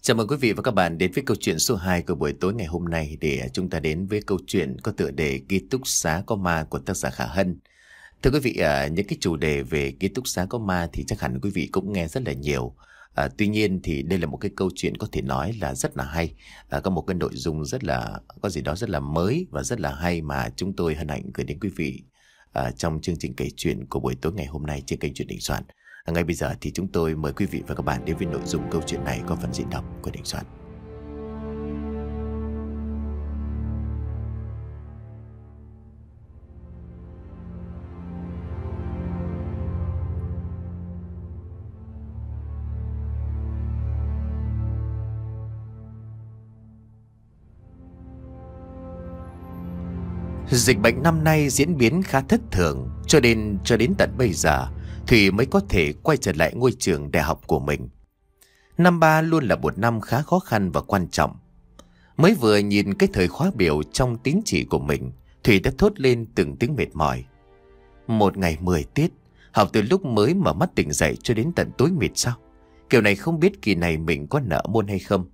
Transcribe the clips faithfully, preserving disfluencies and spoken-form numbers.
Chào mừng quý vị và các bạn đến với câu chuyện số hai của buổi tối ngày hôm nay để chúng ta đến với câu chuyện có tựa đề Ký túc xá có ma của tác giả Khả Hân. Thưa quý vị, à, những cái chủ đề về ký túc xá có ma thì chắc hẳn quý vị cũng nghe rất là nhiều. À, tuy nhiên thì đây là một cái câu chuyện có thể nói là rất là hay, à, có một cái nội dung rất là có gì đó rất là mới và rất là hay mà chúng tôi hân hạnh gửi đến quý vị à, trong chương trình kể chuyện của buổi tối ngày hôm nay trên kênh Chuyện Đình Soạn. À, ngay bây giờ thì chúng tôi mời quý vị và các bạn đến với nội dung câu chuyện này có phần diễn đọc của Đình Soạn. Dịch bệnh năm nay diễn biến khá thất thường, cho nên cho đến tận bây giờ Thủy mới có thể quay trở lại ngôi trường đại học của mình. Năm ba luôn là một năm khá khó khăn và quan trọng. Mới vừa nhìn cái thời khóa biểu trong tín chỉ của mình, Thủy đã thốt lên từng tiếng mệt mỏi. Một ngày mười tiết, học từ lúc mới mở mắt tỉnh dậy cho đến tận tối mịt sao? Kiểu này không biết kỳ này mình có nợ môn hay không.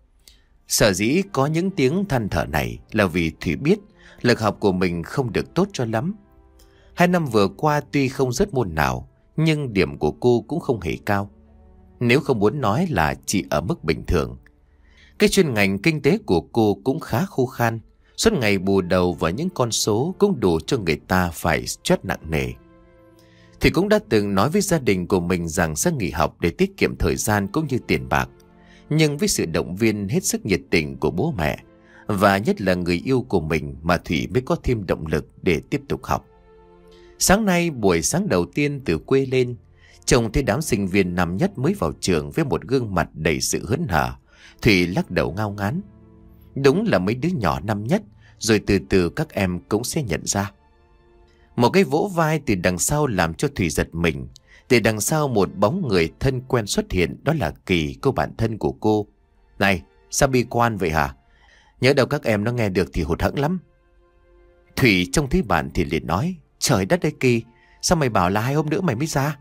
Sở dĩ có những tiếng than thở này là vì Thủy biết lực học của mình không được tốt cho lắm. Hai năm vừa qua tuy không rớt môn nào, nhưng điểm của cô cũng không hề cao. Nếu không muốn nói là chỉ ở mức bình thường. Cái chuyên ngành kinh tế của cô cũng khá khô khan. Suốt ngày bù đầu vào những con số cũng đủ cho người ta phải stress nặng nề. Thì cũng đã từng nói với gia đình của mình rằng sẽ nghỉ học để tiết kiệm thời gian cũng như tiền bạc. Nhưng với sự động viên hết sức nhiệt tình của bố mẹ và nhất là người yêu của mình mà Thủy mới có thêm động lực để tiếp tục học. Sáng nay buổi sáng đầu tiên từ quê lên, trông thấy đám sinh viên năm nhất mới vào trường với một gương mặt đầy sự hớn hở, Thủy lắc đầu ngao ngán. Đúng là mấy đứa nhỏ năm nhất, rồi từ từ các em cũng sẽ nhận ra. Một cái vỗ vai từ đằng sau làm cho Thủy giật mình. Từ đằng sau một bóng người thân quen xuất hiện, đó là Kỳ, cô bạn thân của cô. Này, sao bi quan vậy hả? Nhớ đâu các em nó nghe được thì hụt hẫng lắm. Thủy trông thấy bạn thì liền nói, trời đất ơi Kỳ, sao mày bảo là hai hôm nữa mày mới ra?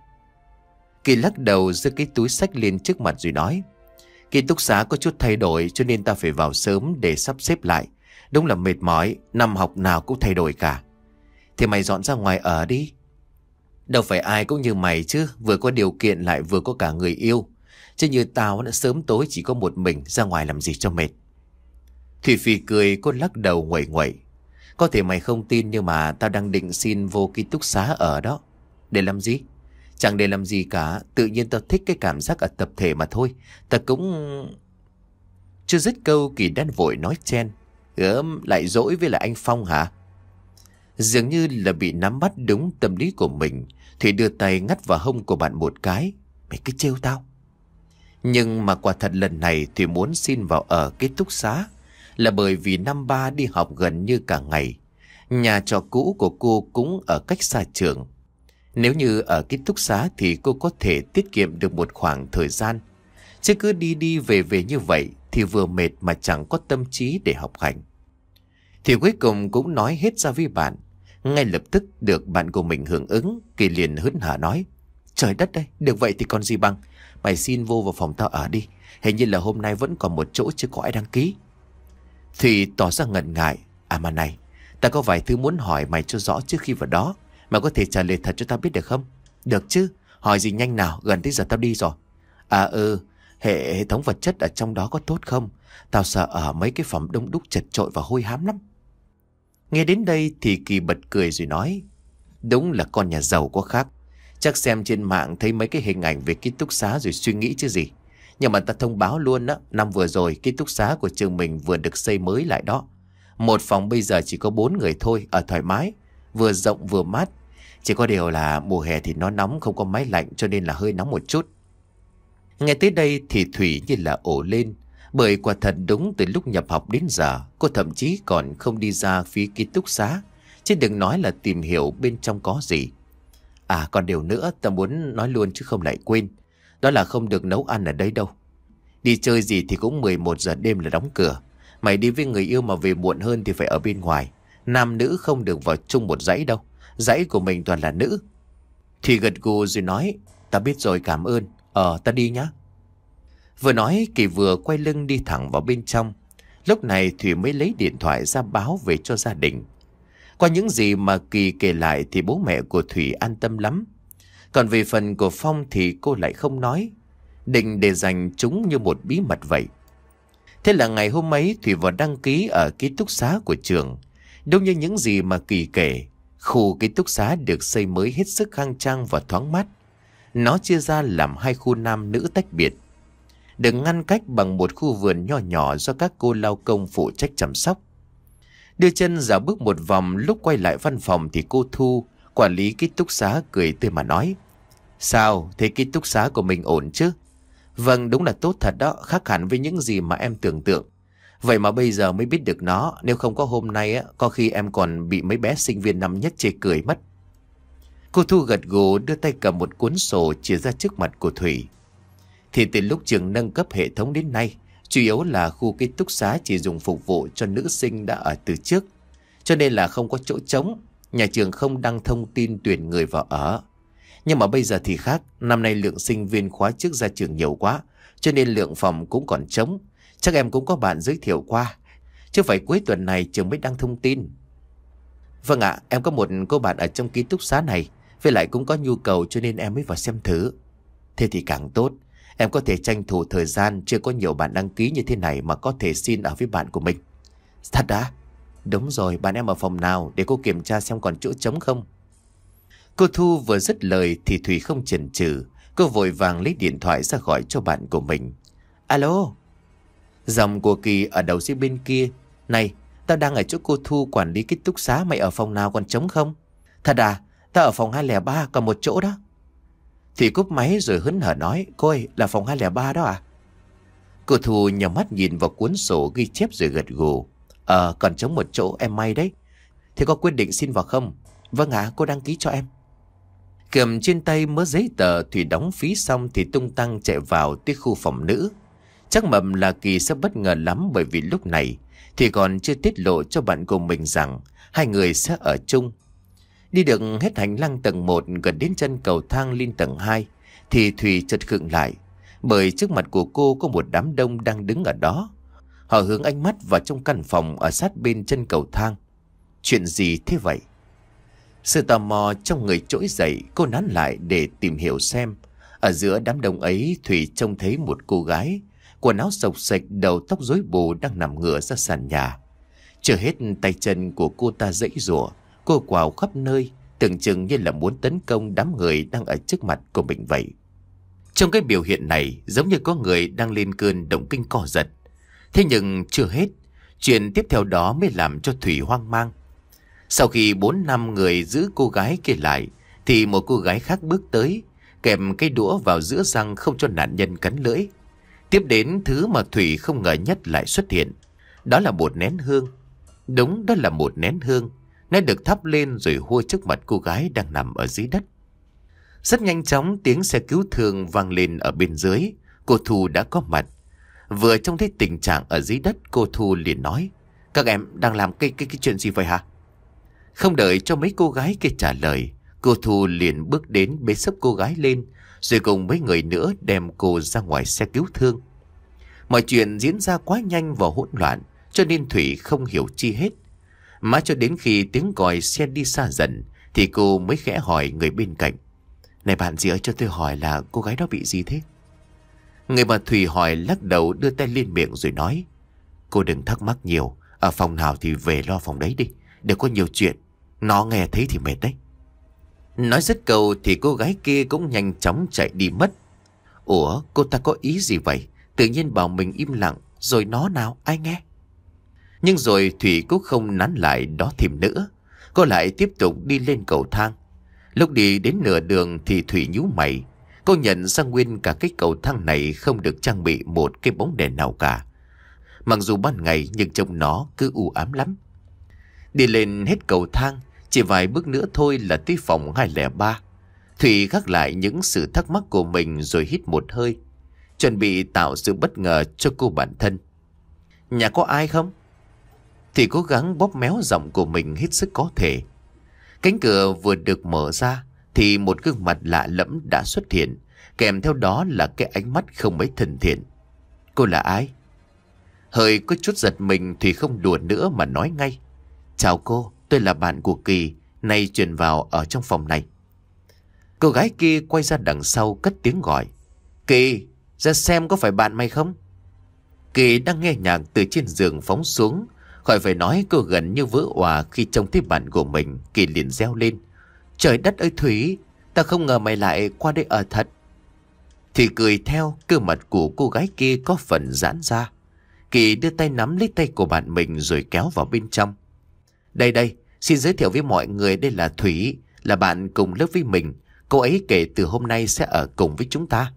Kỳ lắc đầu giơ cái túi xách lên trước mặt rồi nói, ký túc xá có chút thay đổi cho nên ta phải vào sớm để sắp xếp lại. Đúng là mệt mỏi, năm học nào cũng thay đổi cả. Thì mày dọn ra ngoài ở đi. Đâu phải ai cũng như mày chứ, vừa có điều kiện lại vừa có cả người yêu. Chứ như tao đã sớm tối chỉ có một mình, ra ngoài làm gì cho mệt. Thủy Phi cười, cô lắc đầu nguậy nguậy. Có thể mày không tin nhưng mà tao đang định xin vô ký túc xá ở đó. Để làm gì? Chẳng để làm gì cả, tự nhiên tao thích cái cảm giác ở tập thể mà thôi. Tao cũng... Chưa dứt câu Kỳ đan vội nói chen. Ơm, lại dỗi với lại anh Phong hả? Dường như là bị nắm bắt đúng tâm lý của mình, Thủy đưa tay ngắt vào hông của bạn một cái. Mày cứ trêu tao. Nhưng mà quả thật lần này Thủy muốn xin vào ở ký túc xá là bởi vì năm ba đi học gần như cả ngày. Nhà trọ cũ của cô cũng ở cách xa trường. Nếu như ở ký túc xá thì cô có thể tiết kiệm được một khoảng thời gian. Chứ cứ đi đi về về như vậy thì vừa mệt mà chẳng có tâm trí để học hành. Thì cuối cùng cũng nói hết ra với bạn. Ngay lập tức được bạn của mình hưởng ứng, Kỳ liền hớn hở nói, trời đất ơi, được vậy thì còn gì bằng. Mày xin vô vào phòng tao ở đi. Hình như là hôm nay vẫn còn một chỗ chưa có ai đăng ký. Thủy tỏ ra ngần ngại. À mà này, ta có vài thứ muốn hỏi mày cho rõ trước khi vào đó. Mày có thể trả lời thật cho tao biết được không? Được chứ, hỏi gì nhanh nào, gần tới giờ tao đi rồi. À ừ, hệ, hệ thống vật chất ở trong đó có tốt không? Tao sợ ở mấy cái phòng đông đúc chật chội và hôi hám lắm. Nghe đến đây thì Kỳ bật cười rồi nói, đúng là con nhà giàu có khác. Chắc xem trên mạng thấy mấy cái hình ảnh về ký túc xá rồi suy nghĩ chứ gì. Nhưng mà ta thông báo luôn á, năm vừa rồi ký túc xá của trường mình vừa được xây mới lại đó. Một phòng bây giờ chỉ có bốn người thôi, ở thoải mái, vừa rộng vừa mát. Chỉ có điều là mùa hè thì nó nóng, không có máy lạnh cho nên là hơi nóng một chút. Nghe tới đây thì Thủy như là ổ lên. Bởi quả thật đúng từ lúc nhập học đến giờ, cô thậm chí còn không đi ra phía ký túc xá, chứ đừng nói là tìm hiểu bên trong có gì. À còn điều nữa ta muốn nói luôn chứ không lại quên. Đó là không được nấu ăn ở đây đâu. Đi chơi gì thì cũng mười một giờ đêm là đóng cửa. Mày đi với người yêu mà về muộn hơn thì phải ở bên ngoài. Nam nữ không được vào chung một dãy đâu. Dãy của mình toàn là nữ. Thì gật gù rồi nói, ta biết rồi, cảm ơn. Ờ ta đi nhá. Vừa nói Kỳ vừa quay lưng đi thẳng vào bên trong. Lúc này Thủy mới lấy điện thoại ra báo về cho gia đình. Qua những gì mà Kỳ kể lại thì bố mẹ của Thủy an tâm lắm. Còn về phần của Phong thì cô lại không nói, định để dành chúng như một bí mật vậy. Thế là ngày hôm ấy Thủy vào đăng ký ở ký túc xá của trường. Đúng như những gì mà Kỳ kể, khu ký túc xá được xây mới hết sức khang trang và thoáng mát. Nó chia ra làm hai khu nam nữ tách biệt, được ngăn cách bằng một khu vườn nho nhỏ do các cô lao công phụ trách chăm sóc. Đưa chân dạo bước một vòng, lúc quay lại văn phòng thì cô Thu, quản lý ký túc xá, cười tươi mà nói: "Sao, thế ký túc xá của mình ổn chứ?" "Vâng, đúng là tốt thật đó, khác hẳn với những gì mà em tưởng tượng. Vậy mà bây giờ mới biết được nó, nếu không có hôm nay á, có khi em còn bị mấy bé sinh viên năm nhất chê cười mất." Cô Thu gật gù, đưa tay cầm một cuốn sổ chia ra trước mặt của Thủy. Thì từ lúc trường nâng cấp hệ thống đến nay, chủ yếu là khu ký túc xá chỉ dùng phục vụ cho nữ sinh đã ở từ trước, cho nên là không có chỗ trống. Nhà trường không đăng thông tin tuyển người vào ở. Nhưng mà bây giờ thì khác, năm nay lượng sinh viên khóa trước ra trường nhiều quá, cho nên lượng phòng cũng còn trống. Chắc em cũng có bạn giới thiệu qua, chứ phải cuối tuần này trường mới đăng thông tin. "Vâng ạ, em có một cô bạn ở trong ký túc xá này, với lại cũng có nhu cầu cho nên em mới vào xem thử." "Thế thì càng tốt, em có thể tranh thủ thời gian chưa có nhiều bạn đăng ký như thế này mà có thể xin ở với bạn của mình." "Thật đã?" "Đúng rồi, bạn em ở phòng nào để cô kiểm tra xem còn chỗ trống không." Cô Thu vừa dứt lời thì Thủy không chần chừ, cô vội vàng lấy điện thoại ra gọi cho bạn của mình. "Alo." Giọng của Kỳ ở đầu dây bên kia: "Này, tao đang ở chỗ cô Thu quản lý ký túc xá, mày ở phòng nào còn trống không?" "Thật à, tao ở phòng hai không ba, còn một chỗ đó." Thì cúp máy rồi hớn hở nói: "Cô ơi, là phòng hai không ba đó à?" Cô Thu nhắm mắt nhìn vào cuốn sổ ghi chép rồi gật gù: "Ờ, còn trống một chỗ, em may đấy. Thế có quyết định xin vào không?" "Vâng ạ, cô đăng ký cho em." Cầm trên tay mớ giấy tờ, Thủy đóng phí xong thì tung tăng chạy vào tới khu phòng nữ. Chắc mầm là Kỳ sẽ bất ngờ lắm, bởi vì lúc này thì còn chưa tiết lộ cho bạn của mình rằng hai người sẽ ở chung. Đi được hết hành lang tầng một, gần đến chân cầu thang lên tầng hai thì Thủy chợt khựng lại, bởi trước mặt của cô có một đám đông đang đứng ở đó. Họ hướng ánh mắt vào trong căn phòng ở sát bên chân cầu thang. Chuyện gì thế vậy? Sự tò mò trong người trỗi dậy, cô nán lại để tìm hiểu xem. Ở giữa đám đông ấy, Thủy trông thấy một cô gái, quần áo xộc xệch, đầu tóc rối bù, đang nằm ngửa ra sàn nhà. Chưa hết, tay chân của cô ta giãy giụa, cô quào khắp nơi, tưởng chừng như là muốn tấn công đám người đang ở trước mặt của mình vậy. Trong cái biểu hiện này giống như có người đang lên cơn động kinh co giật. Thế nhưng chưa hết, chuyện tiếp theo đó mới làm cho Thủy hoang mang. Sau khi bốn năm người giữ cô gái kia lại thì một cô gái khác bước tới, kèm cây đũa vào giữa răng không cho nạn nhân cắn lưỡi. Tiếp đến, thứ mà Thủy không ngờ nhất lại xuất hiện. Đó là một nén hương. Đúng, đó là một nén hương. Nó được thắp lên rồi hua trước mặt cô gái đang nằm ở dưới đất. Rất nhanh chóng, tiếng xe cứu thương vang lên ở bên dưới. Cô Thu đã có mặt. Vừa trông thấy tình trạng ở dưới đất, cô Thu liền nói: "Các em đang làm cái, cái, cái chuyện gì vậy hả?" Không đợi cho mấy cô gái kia trả lời, cô Thu liền bước đến bế xốc cô gái lên, rồi cùng mấy người nữa đem cô ra ngoài xe cứu thương. Mọi chuyện diễn ra quá nhanh và hỗn loạn, cho nên Thủy không hiểu chi hết. Mãi cho đến khi tiếng còi xe đi xa dần thì cô mới khẽ hỏi người bên cạnh: "Này bạn, gì ơi, cho tôi hỏi là cô gái đó bị gì thế?" Người mà Thủy hỏi lắc đầu, đưa tay lên miệng rồi nói: "Cô đừng thắc mắc nhiều, ở phòng nào thì về lo phòng đấy đi, đừng có nhiều chuyện, nó nghe thấy thì mệt đấy." Nói dứt câu thì cô gái kia cũng nhanh chóng chạy đi mất. Ủa, cô ta có ý gì vậy? Tự nhiên bảo mình im lặng, rồi nó nào, ai nghe? Nhưng rồi Thủy cũng không nán lại đó thêm nữa. Cô lại tiếp tục đi lên cầu thang. Lúc đi đến nửa đường thì Thủy nhíu mày. Cô nhận ra nguyên cả cái cầu thang này không được trang bị một cái bóng đèn nào cả. Mặc dù ban ngày nhưng trông nó cứ u ám lắm. Đi lên hết cầu thang, chỉ vài bước nữa thôi là tới phòng hai không ba. Thủy gác lại những sự thắc mắc của mình rồi hít một hơi, chuẩn bị tạo sự bất ngờ cho cô bản thân. "Nhà có ai không?" Thì cố gắng bóp méo giọng của mình hết sức có thể. Cánh cửa vừa được mở ra thì một gương mặt lạ lẫm đã xuất hiện, kèm theo đó là cái ánh mắt không mấy thân thiện. Cô là ai? Hơi có chút giật mình thì không đùa nữa mà nói ngay. Chào cô, tôi là bạn của Kỳ, nay chuyển vào ở trong phòng này. Cô gái kia quay ra đằng sau cất tiếng gọi. Kỳ, ra xem có phải bạn mày không? Kỳ đang nghe nhạc từ trên giường phóng xuống. Khỏi phải nói, cô gần như vỡ òa khi trông thấy bạn của mình. Kỳ liền reo lên. Trời đất ơi Thủy, ta không ngờ mày lại qua đây ở thật. Thì cười theo, cơ mặt của cô gái kia có phần giãn ra. Kỳ đưa tay nắm lấy tay của bạn mình rồi kéo vào bên trong. Đây đây, xin giới thiệu với mọi người, đây là Thủy, là bạn cùng lớp với mình. Cô ấy kể từ hôm nay sẽ ở cùng với chúng ta.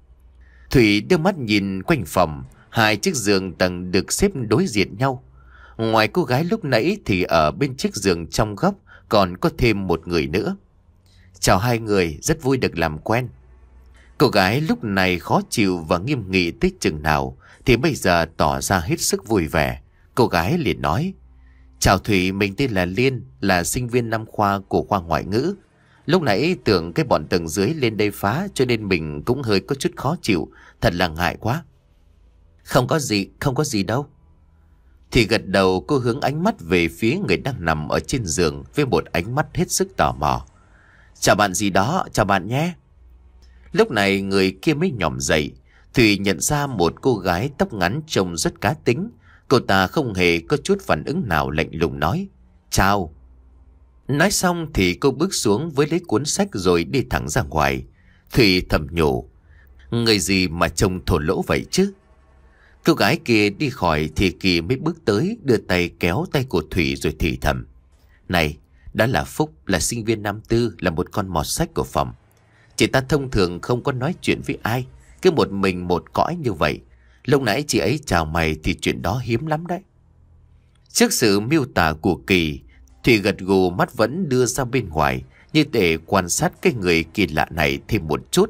Thủy đưa mắt nhìn quanh phòng. Hai chiếc giường tầng được xếp đối diện nhau. Ngoài cô gái lúc nãy thì ở bên chiếc giường trong góc còn có thêm một người nữa. Chào hai người, rất vui được làm quen. Cô gái lúc này khó chịu và nghiêm nghị tới chừng nào thì bây giờ tỏ ra hết sức vui vẻ. Cô gái liền nói. Chào Thủy, mình tên là Liên, là sinh viên năm khoa của khoa ngoại ngữ. Lúc nãy tưởng cái bọn tầng dưới lên đây phá cho nên mình cũng hơi có chút khó chịu. Thật là ngại quá. Không có gì, không có gì đâu. Thì gật đầu, cô hướng ánh mắt về phía người đang nằm ở trên giường với một ánh mắt hết sức tò mò. Chào bạn gì đó, chào bạn nhé. Lúc này người kia mới nhòm dậy. Thủy nhận ra một cô gái tóc ngắn trông rất cá tính. Cô ta không hề có chút phản ứng nào, lạnh lùng nói. Chào. Nói xong thì cô bước xuống với lấy cuốn sách rồi đi thẳng ra ngoài. Thủy thầm nhủ. Người gì mà trông thổ lỗ vậy chứ? Cô gái kia đi khỏi thì Kỳ mới bước tới, đưa tay kéo tay của Thủy rồi thì thầm. Này, đó là Phúc, là sinh viên năm tư, là một con mọt sách của phòng. Chị ta thông thường không có nói chuyện với ai, cứ một mình một cõi như vậy. Lúc nãy chị ấy chào mày thì chuyện đó hiếm lắm đấy. Trước sự miêu tả của Kỳ, Thủy gật gù, mắt vẫn đưa ra bên ngoài như để quan sát cái người kỳ lạ này thêm một chút.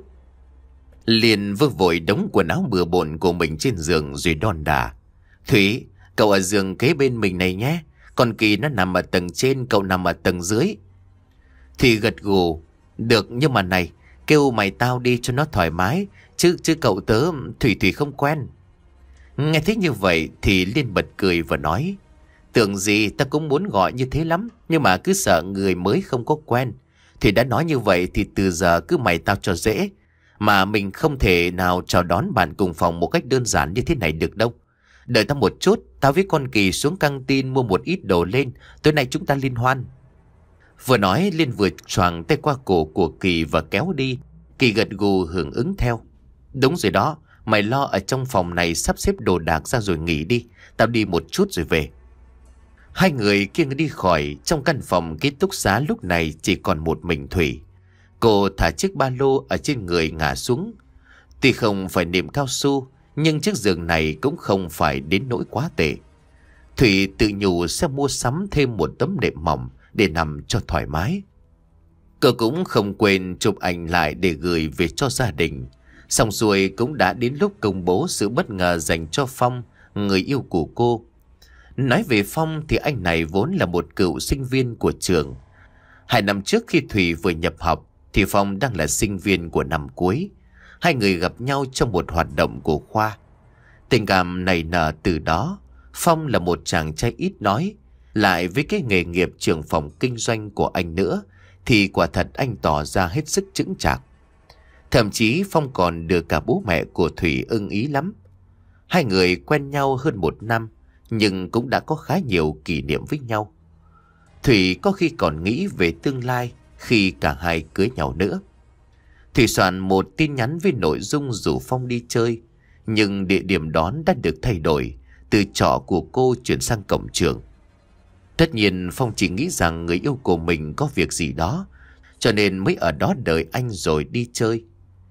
Liền vơ vội đống quần áo bừa bộn của mình trên giường rồi đon đả. Thủy, cậu ở giường kế bên mình này nhé. Còn Kỳ nó nằm ở tầng trên, cậu nằm ở tầng dưới. Thủy gật gù. Được, nhưng mà này, kêu mày tao đi cho nó thoải mái. Chứ chứ cậu tớ Thủy Thủy không quen. Nghe thấy như vậy thì Liên bật cười và nói. Tưởng gì ta cũng muốn gọi như thế lắm, nhưng mà cứ sợ người mới không có quen. Thì đã nói như vậy thì từ giờ cứ mày tao cho dễ. Mà mình không thể nào chào đón bạn cùng phòng một cách đơn giản như thế này được đâu. Đợi tao một chút, tao với con Kỳ xuống căng tin mua một ít đồ lên. Tối nay chúng ta liên hoan. Vừa nói Liên vừa choàng tay qua cổ của Kỳ và kéo đi. Kỳ gật gù hưởng ứng theo. Đúng rồi đó, mày lo ở trong phòng này sắp xếp đồ đạc ra rồi nghỉ đi. Tao đi một chút rồi về. Hai người kia đi khỏi. Trong căn phòng ký túc xá lúc này chỉ còn một mình Thủy. Cô thả chiếc ba lô ở trên người ngả xuống. Tuy không phải nệm cao su, nhưng chiếc giường này cũng không phải đến nỗi quá tệ. Thủy tự nhủ sẽ mua sắm thêm một tấm nệm mỏng để nằm cho thoải mái. Cô cũng không quên chụp ảnh lại để gửi về cho gia đình. Xong xuôi cũng đã đến lúc công bố sự bất ngờ dành cho Phong, người yêu của cô. Nói về Phong thì anh này vốn là một cựu sinh viên của trường. Hai năm trước khi Thủy vừa nhập học thì Phong đang là sinh viên của năm cuối. Hai người gặp nhau trong một hoạt động của khoa. Tình cảm nảy nở từ đó. Phong là một chàng trai ít nói, lại với cái nghề nghiệp trưởng phòng kinh doanh của anh nữa thì quả thật anh tỏ ra hết sức chững chạc. Thậm chí Phong còn được cả bố mẹ của Thủy ưng ý lắm. Hai người quen nhau hơn một năm nhưng cũng đã có khá nhiều kỷ niệm với nhau. Thủy có khi còn nghĩ về tương lai khi cả hai cưới nhau nữa. Thủy soạn một tin nhắn với nội dung rủ Phong đi chơi, nhưng địa điểm đón đã được thay đổi, từ trọ của cô chuyển sang cổng trường. Tất nhiên Phong chỉ nghĩ rằng người yêu của mình có việc gì đó, cho nên mới ở đó đợi anh rồi đi chơi.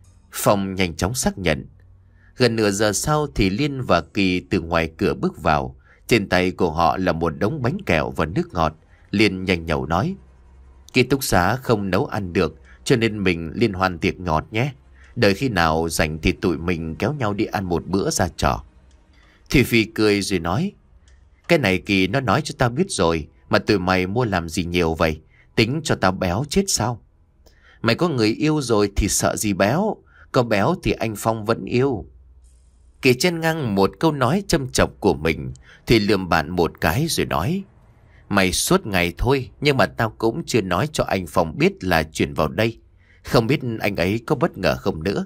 Phong nhanh chóng xác nhận. Gần nửa giờ sau thì Liên và Kỳ từ ngoài cửa bước vào. Trên tay của họ là một đống bánh kẹo và nước ngọt. Liên nhanh nhẩu nói. Ký túc xá không nấu ăn được, cho nên mình liên hoan tiệc ngọt nhé. Đợi khi nào rảnh thì tụi mình kéo nhau đi ăn một bữa ra trò. Thì Phi cười rồi nói. Cái này Kỳ nó nói cho tao biết rồi, mà tụi mày mua làm gì nhiều vậy? Tính cho tao béo chết sao? Mày có người yêu rồi thì sợ gì béo? Có béo thì anh Phong vẫn yêu. Kỳ chen ngang một câu nói châm chọc của mình, Thủy lườm bạn một cái rồi nói: Mày suốt ngày thôi, nhưng mà tao cũng chưa nói cho anh Phong biết là chuyển vào đây. Không biết anh ấy có bất ngờ không nữa.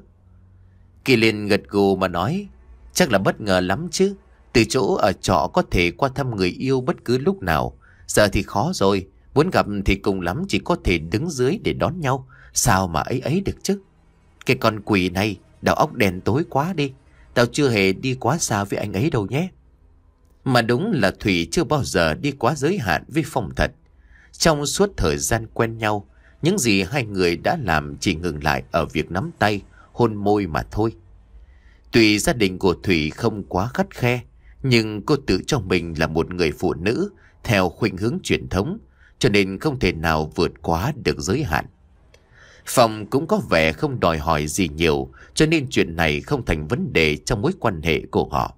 Kỳ liền gật gù mà nói: Chắc là bất ngờ lắm chứ. Từ chỗ ở trọ có thể qua thăm người yêu bất cứ lúc nào. Giờ thì khó rồi. Muốn gặp thì cùng lắm chỉ có thể đứng dưới để đón nhau. Sao mà ấy ấy được chứ. Cái con quỷ này đầu óc đèn tối quá đi. Tao chưa hề đi quá xa với anh ấy đâu nhé. Mà đúng là Thủy chưa bao giờ đi quá giới hạn với Phong thật. Trong suốt thời gian quen nhau, những gì hai người đã làm chỉ ngừng lại ở việc nắm tay, hôn môi mà thôi. Tuy gia đình của Thủy không quá khắt khe, nhưng cô tự cho mình là một người phụ nữ theo khuynh hướng truyền thống, cho nên không thể nào vượt quá được giới hạn. Phong cũng có vẻ không đòi hỏi gì nhiều, cho nên chuyện này không thành vấn đề trong mối quan hệ của họ.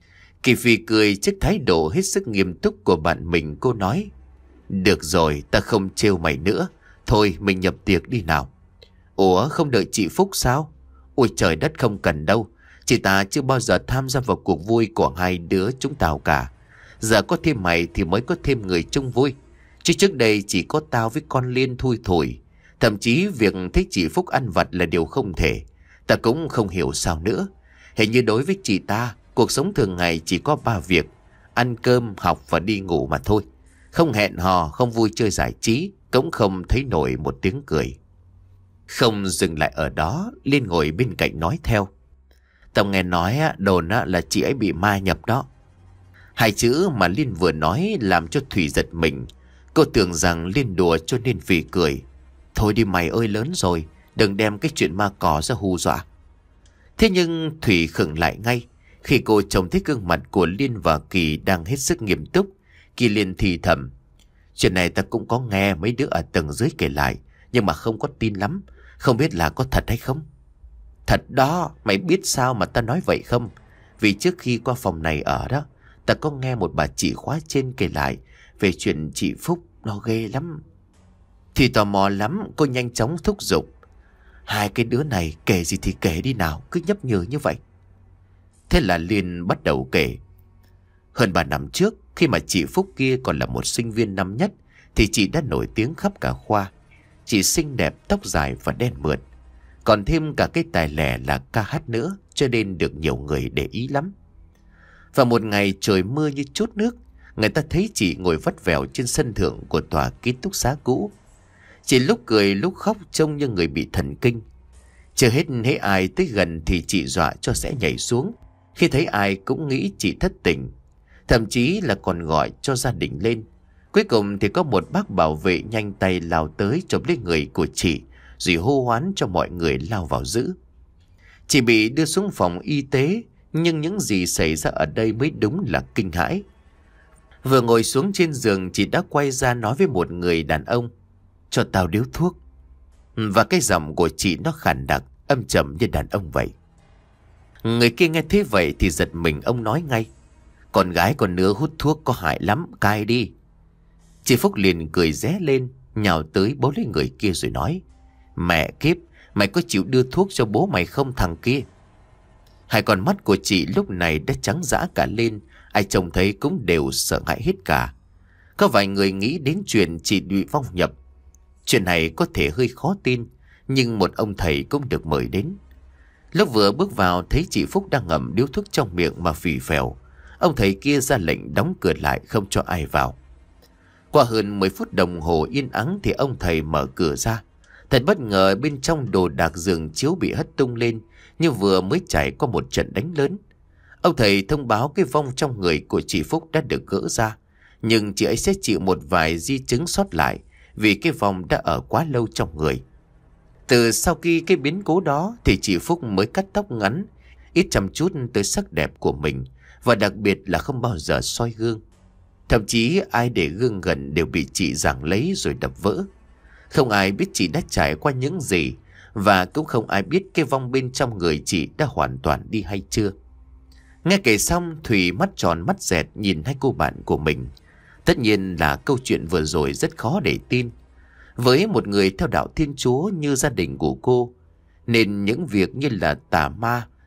Kỳ Phi cười trước thái độ hết sức nghiêm túc của bạn mình, cô nói: Được rồi, ta không trêu mày nữa. Thôi mình nhập tiệc đi nào. Ủa, không đợi chị Phúc sao? Ôi trời đất, không cần đâu. Chị ta chưa bao giờ tham gia vào cuộc vui của hai đứa chúng tao cả. Giờ có thêm mày thì mới có thêm người chung vui. Chứ trước đây chỉ có tao với con Liên thui thủi. Thậm chí việc thấy chị Phúc ăn vặt là điều không thể. Ta cũng không hiểu sao nữa. Hình như đối với chị ta, cuộc sống thường ngày chỉ có ba việc: ăn cơm, học và đi ngủ mà thôi. Không hẹn hò, không vui chơi giải trí, cũng không thấy nổi một tiếng cười. Không dừng lại ở đó, Liên ngồi bên cạnh nói theo: Tao nghe nói đồn là chị ấy bị ma nhập đó. Hai chữ mà Liên vừa nói làm cho Thủy giật mình. Cô tưởng rằng Liên đùa cho nên phì cười. Thôi đi mày ơi, lớn rồi, đừng đem cái chuyện ma cỏ ra hù dọa. Thế nhưng Thủy khựng lại ngay khi cô trông thấy gương mặt của Liên và Kỳ đang hết sức nghiêm túc. Kỳ liền thì thầm: Chuyện này ta cũng có nghe mấy đứa ở tầng dưới kể lại, nhưng mà không có tin lắm. Không biết là có thật hay không. Thật đó, mày biết sao mà ta nói vậy không? Vì trước khi qua phòng này ở đó, ta có nghe một bà chị khóa trên kể lại về chuyện chị Phúc, nó ghê lắm. Thì tò mò lắm, cô nhanh chóng thúc giục: Hai cái đứa này kể gì thì kể đi nào, cứ nhấp nhừ như vậy. Thế là Liên bắt đầu kể. Hơn ba năm trước, khi mà chị Phúc kia còn là một sinh viên năm nhất, thì chị đã nổi tiếng khắp cả khoa. Chị xinh đẹp, tóc dài và đen mượt, còn thêm cả cái tài lẻ là ca hát nữa, cho nên được nhiều người để ý lắm. Và một ngày trời mưa như trút nước, người ta thấy chị ngồi vắt vẻo trên sân thượng của tòa ký túc xá cũ. Chị lúc cười lúc khóc, trông như người bị thần kinh. Chưa hết, hễ ai tới gần thì chị dọa cho sẽ nhảy xuống. Khi thấy ai cũng nghĩ chị thất tình, thậm chí là còn gọi cho gia đình lên. Cuối cùng thì có một bác bảo vệ nhanh tay lao tới chụp lấy người của chị, rồi hô hoán cho mọi người lao vào giữ. Chị bị đưa xuống phòng y tế, nhưng những gì xảy ra ở đây mới đúng là kinh hãi. Vừa ngồi xuống trên giường, chị đã quay ra nói với một người đàn ông: Cho tao điếu thuốc. Và cái giọng của chị nó khàn đặc, âm trầm như đàn ông vậy. Người kia nghe thế vậy thì giật mình, ông nói ngay: Con gái con nứa hút thuốc có hại lắm, cai đi. Chị Phúc liền cười ré lên, nhào tới bấu lấy người kia rồi nói: Mẹ kiếp, mày có chịu đưa thuốc cho bố mày không thằng kia? Hai con mắt của chị lúc này đã trắng dã cả lên, ai trông thấy cũng đều sợ hãi hết cả. Có vài người nghĩ đến chuyện chị bị vong nhập. Chuyện này có thể hơi khó tin, nhưng một ông thầy cũng được mời đến. Lúc vừa bước vào thấy chị Phúc đang ngậm điếu thuốc trong miệng mà phì phèo, ông thầy kia ra lệnh đóng cửa lại không cho ai vào. Qua hơn mười phút đồng hồ yên ắng thì ông thầy mở cửa ra. Thật bất ngờ, bên trong đồ đạc giường chiếu bị hất tung lên như vừa mới trải qua một trận đánh lớn. Ông thầy thông báo cái vong trong người của chị Phúc đã được gỡ ra, nhưng chị ấy sẽ chịu một vài di chứng sót lại vì cái vong đã ở quá lâu trong người. Từ sau khi cái biến cố đó thì chị Phúc mới cắt tóc ngắn, ít chăm chút tới sắc đẹp của mình, và đặc biệt là không bao giờ soi gương. Thậm chí ai để gương gần đều bị chị giằng lấy rồi đập vỡ. Không ai biết chị đã trải qua những gì, và cũng không ai biết cái vong bên trong người chị đã hoàn toàn đi hay chưa. Nghe kể xong, Thủy mắt tròn mắt dẹt nhìn hai cô bạn của mình. Tất nhiên là câu chuyện vừa rồi rất khó để tin. Với một người theo đạo Thiên Chúa như gia đình của cô, nên những việc như là tà ma,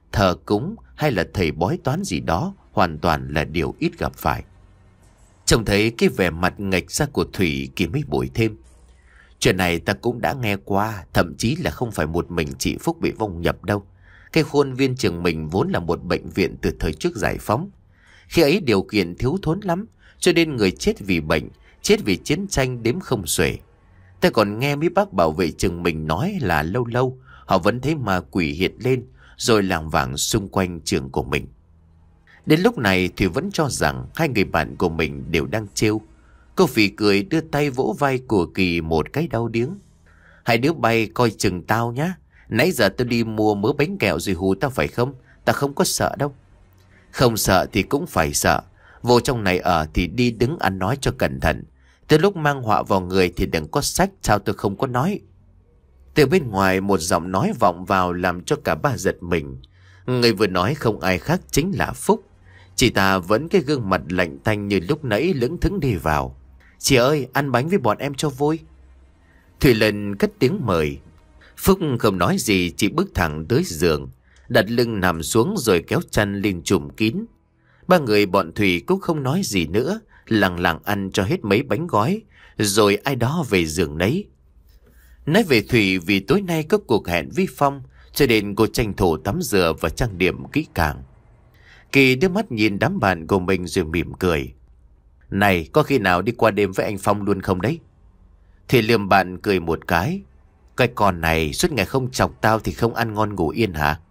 thờ cúng hay là thầy bói toán gì đó hoàn toàn là điều ít gặp phải. Trông thấy cái vẻ mặt nghệch ra của Thủy, Kỳ mới bồi thêm: chuyện này ta cũng đã nghe qua, thậm chí là không phải một mình chị Phúc bị vong nhập đâu. Cái khuôn viên trường mình vốn là một bệnh viện từ thời trước giải phóng. Khi ấy điều kiện thiếu thốn lắm, cho nên người chết vì bệnh, chết vì chiến tranh đếm không xuể. Ta còn nghe mấy bác bảo vệ trường mình nói là lâu lâu họ vẫn thấy ma quỷ hiện lên rồi lảng vảng xung quanh trường của mình. Đến lúc này thì vẫn cho rằng hai người bạn của mình đều đang trêu. Cô phì cười đưa tay vỗ vai của Kỳ một cái đau điếng: hai đứa bay coi chừng tao nhá. Nãy giờ tao đi mua mớ bánh kẹo rồi hù tao phải không? Tao không có sợ đâu. Không sợ thì cũng phải sợ. Vô trong này ở thì đi đứng ăn nói cho cẩn thận. Tới lúc mang họa vào người thì đừng có sách sao tôi không có nói. Từ bên ngoài một giọng nói vọng vào làm cho cả ba giật mình. Người vừa nói không ai khác chính là Phúc. Chị ta vẫn cái gương mặt lạnh tanh như lúc nãy lững thững đi vào: chị ơi, ăn bánh với bọn em cho vui. Thùy Linh cất tiếng mời. Phúc không nói gì, chỉ bước thẳng tới giường, đặt lưng nằm xuống rồi kéo chăn lên trùm kín. Ba người bọn Thùy cũng không nói gì nữa, lặng lặng ăn cho hết mấy bánh gói, rồi ai đó về giường nấy. Nói về Thùy, vì tối nay có cuộc hẹn với Phong, cho nên cô tranh thủ tắm rửa và trang điểm kỹ càng. Kỳ đưa mắt nhìn đám bạn của mình rồi mỉm cười: này, có khi nào đi qua đêm với anh Phong luôn không đấy? Thì liềm bạn cười một cái: cái con này suốt ngày không chọc tao thì không ăn ngon ngủ yên hả?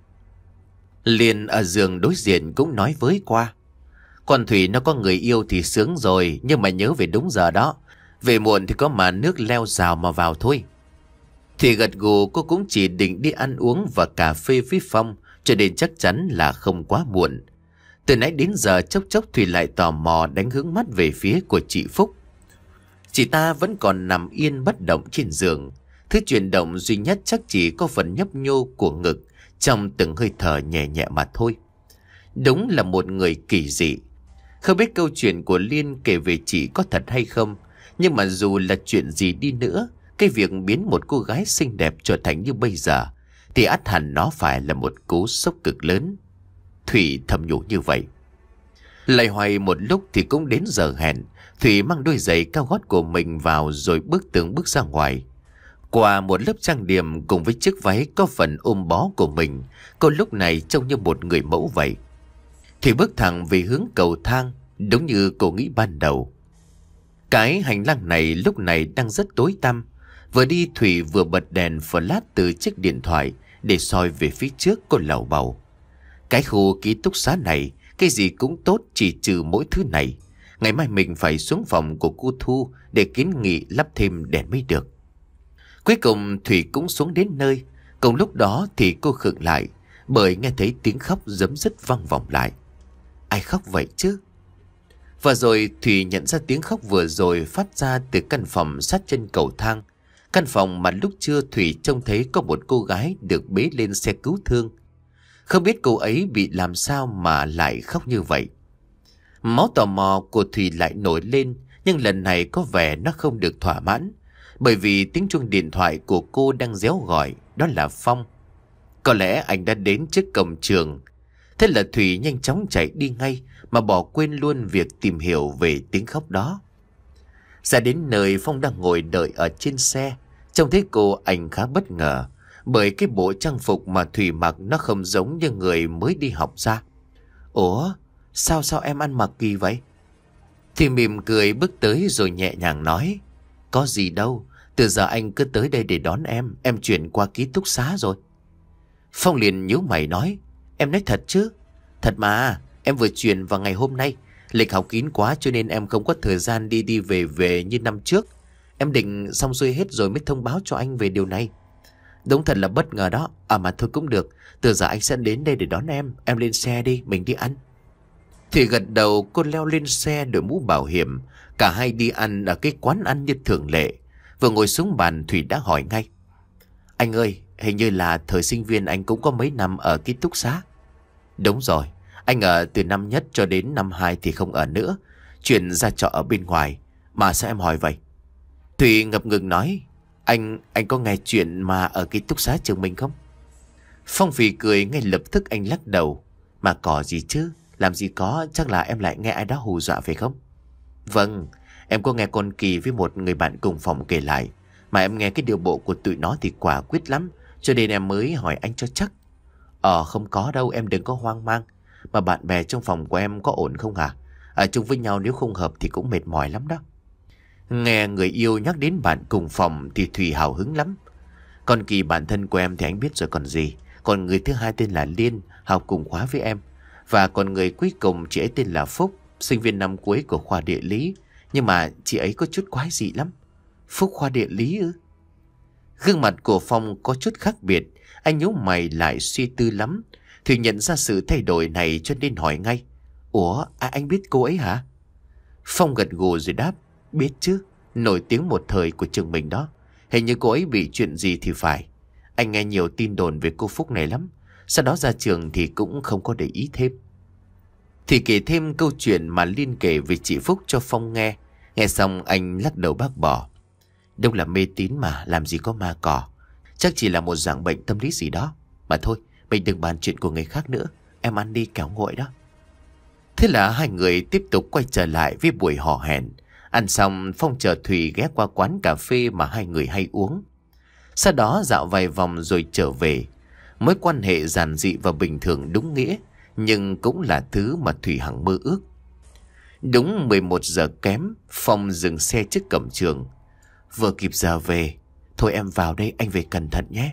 Liền ở giường đối diện cũng nói với qua: con Thủy nó có người yêu thì sướng rồi, nhưng mà nhớ về đúng giờ đó. Về muộn thì có mà nước leo rào mà vào thôi. Thì gật gù, cô cũng chỉ định đi ăn uống và cà phê với Phong, cho nên chắc chắn là không quá muộn. Từ nãy đến giờ chốc chốc Thủy lại tò mò đánh hướng mắt về phía của chị Phúc. Chị ta vẫn còn nằm yên bất động trên giường. Thứ chuyển động duy nhất chắc chỉ có phần nhấp nhô của ngực trong từng hơi thở nhẹ nhẹ mà thôi. Đúng là một người kỳ dị. Không biết câu chuyện của Liên kể về chị có thật hay không, nhưng mà dù là chuyện gì đi nữa, cái việc biến một cô gái xinh đẹp trở thành như bây giờ thì ắt hẳn nó phải là một cú sốc cực lớn. Thủy thầm nhủ như vậy. Lại hoài một lúc thì cũng đến giờ hẹn. Thủy mang đôi giày cao gót của mình vào rồi bước từng bước ra ngoài. Qua một lớp trang điểm cùng với chiếc váy có phần ôm bó của mình, cô lúc này trông như một người mẫu vậy. Thủy bước thẳng về hướng cầu thang, đúng như cô nghĩ ban đầu. Cái hành lang này lúc này đang rất tối tăm. Vừa đi Thủy vừa bật đèn flash từ chiếc điện thoại để soi về phía trước. Cô lầu bầu: cái khu ký túc xá này cái gì cũng tốt, chỉ trừ mỗi thứ này. Ngày mai mình phải xuống phòng của cô Thu để kiến nghị lắp thêm đèn mới được. Cuối cùng Thủy cũng xuống đến nơi. Cùng lúc đó thì cô khựng lại, bởi nghe thấy tiếng khóc giấm dứt vang vọng lại. Ai khóc vậy chứ? Và rồi Thủy nhận ra tiếng khóc vừa rồi phát ra từ căn phòng sát chân cầu thang. Căn phòng mà lúc trưa Thủy trông thấy có một cô gái được bế lên xe cứu thương. Không biết cô ấy bị làm sao mà lại khóc như vậy. Máu tò mò của Thủy lại nổi lên, nhưng lần này có vẻ nó không được thỏa mãn, bởi vì tiếng chuông điện thoại của cô đang réo gọi, đó là Phong. Có lẽ anh đã đến trước cổng trường. Thế là Thủy nhanh chóng chạy đi ngay, mà bỏ quên luôn việc tìm hiểu về tiếng khóc đó. Ra đến nơi, Phong đang ngồi đợi ở trên xe. Trông thấy cô, anh khá bất ngờ, bởi cái bộ trang phục mà Thủy mặc nó không giống như người mới đi học ra. Ủa, sao sao em ăn mặc kỳ vậy? Thì mỉm cười bước tới rồi nhẹ nhàng nói: có gì đâu, từ giờ anh cứ tới đây để đón em, em chuyển qua ký túc xá rồi. Phong liền nhíu mày nói: em nói thật chứ? Thật mà, em vừa chuyển vào ngày hôm nay. Lịch học kín quá cho nên em không có thời gian đi đi về về như năm trước. Em định xong xuôi hết rồi mới thông báo cho anh về điều này. Đúng thật là bất ngờ đó. À mà thôi cũng được, từ giờ anh sẽ đến đây để đón em. Em lên xe đi, mình đi ăn. Thì gật đầu, cô leo lên xe đội mũ bảo hiểm. Cả hai đi ăn ở cái quán ăn như thường lệ. Vừa ngồi xuống bàn, Thủy đã hỏi ngay: anh ơi, hình như là thời sinh viên anh cũng có mấy năm ở ký túc xá. Đúng rồi, anh ở từ năm nhất cho đến năm hai thì không ở nữa, chuyển ra trọ ở bên ngoài. Mà sao em hỏi vậy? Thủy ngập ngừng nói: Anh, anh có nghe chuyện mà ở ký túc xá trường mình không? Phong phì cười ngay lập tức anh lắc đầu. Mà có gì chứ, làm gì có, chắc là em lại nghe ai đó hù dọa phải không? Vâng, em có nghe con Kỳ với một người bạn cùng phòng kể lại. Mà em nghe cái điều bộ của tụi nó thì quả quyết lắm, cho nên em mới hỏi anh cho chắc. Ờ không có đâu, em đừng có hoang mang. Mà bạn bè trong phòng của em có ổn không hả? Ở chung với nhau nếu không hợp thì cũng mệt mỏi lắm đó. Nghe người yêu nhắc đến bạn cùng phòng thì Thùy hào hứng lắm. Còn Kỳ bạn thân của em thì anh biết rồi còn gì. Còn người thứ hai tên là Liên, học cùng khóa với em. Và còn người cuối cùng chị ấy tên là Phúc, sinh viên năm cuối của khoa địa lý. Nhưng mà chị ấy có chút quái dị lắm. Phúc khoa địa lý ư? Gương mặt của Phong có chút khác biệt. Anh nhíu mày lại suy tư lắm. Thùy nhận ra sự thay đổi này cho nên hỏi ngay. Ủa, à, anh biết cô ấy hả? Phong gật gù rồi đáp. Biết chứ, nổi tiếng một thời của trường mình đó. Hình như cô ấy bị chuyện gì thì phải. Anh nghe nhiều tin đồn về cô Phúc này lắm. Sau đó ra trường thì cũng không có để ý thêm. Thì kể thêm câu chuyện mà Liên kể về chị Phúc cho Phong nghe. Nghe xong anh lắc đầu bác bỏ. Đâu là mê tín mà, làm gì có ma cỏ. Chắc chỉ là một dạng bệnh tâm lý gì đó. Mà thôi, mình đừng bàn chuyện của người khác nữa. Em ăn đi kéo nguội đó. Thế là hai người tiếp tục quay trở lại với buổi hò hẹn. Ăn xong Phong chờ Thùy ghé qua quán cà phê mà hai người hay uống. Sau đó dạo vài vòng rồi trở về. Mối quan hệ giản dị và bình thường đúng nghĩa, nhưng cũng là thứ mà Thùy hằng mơ ước. Đúng mười một giờ kém, Phong dừng xe trước cổng trường. Vừa kịp giờ về. Thôi em vào đây, anh về cẩn thận nhé.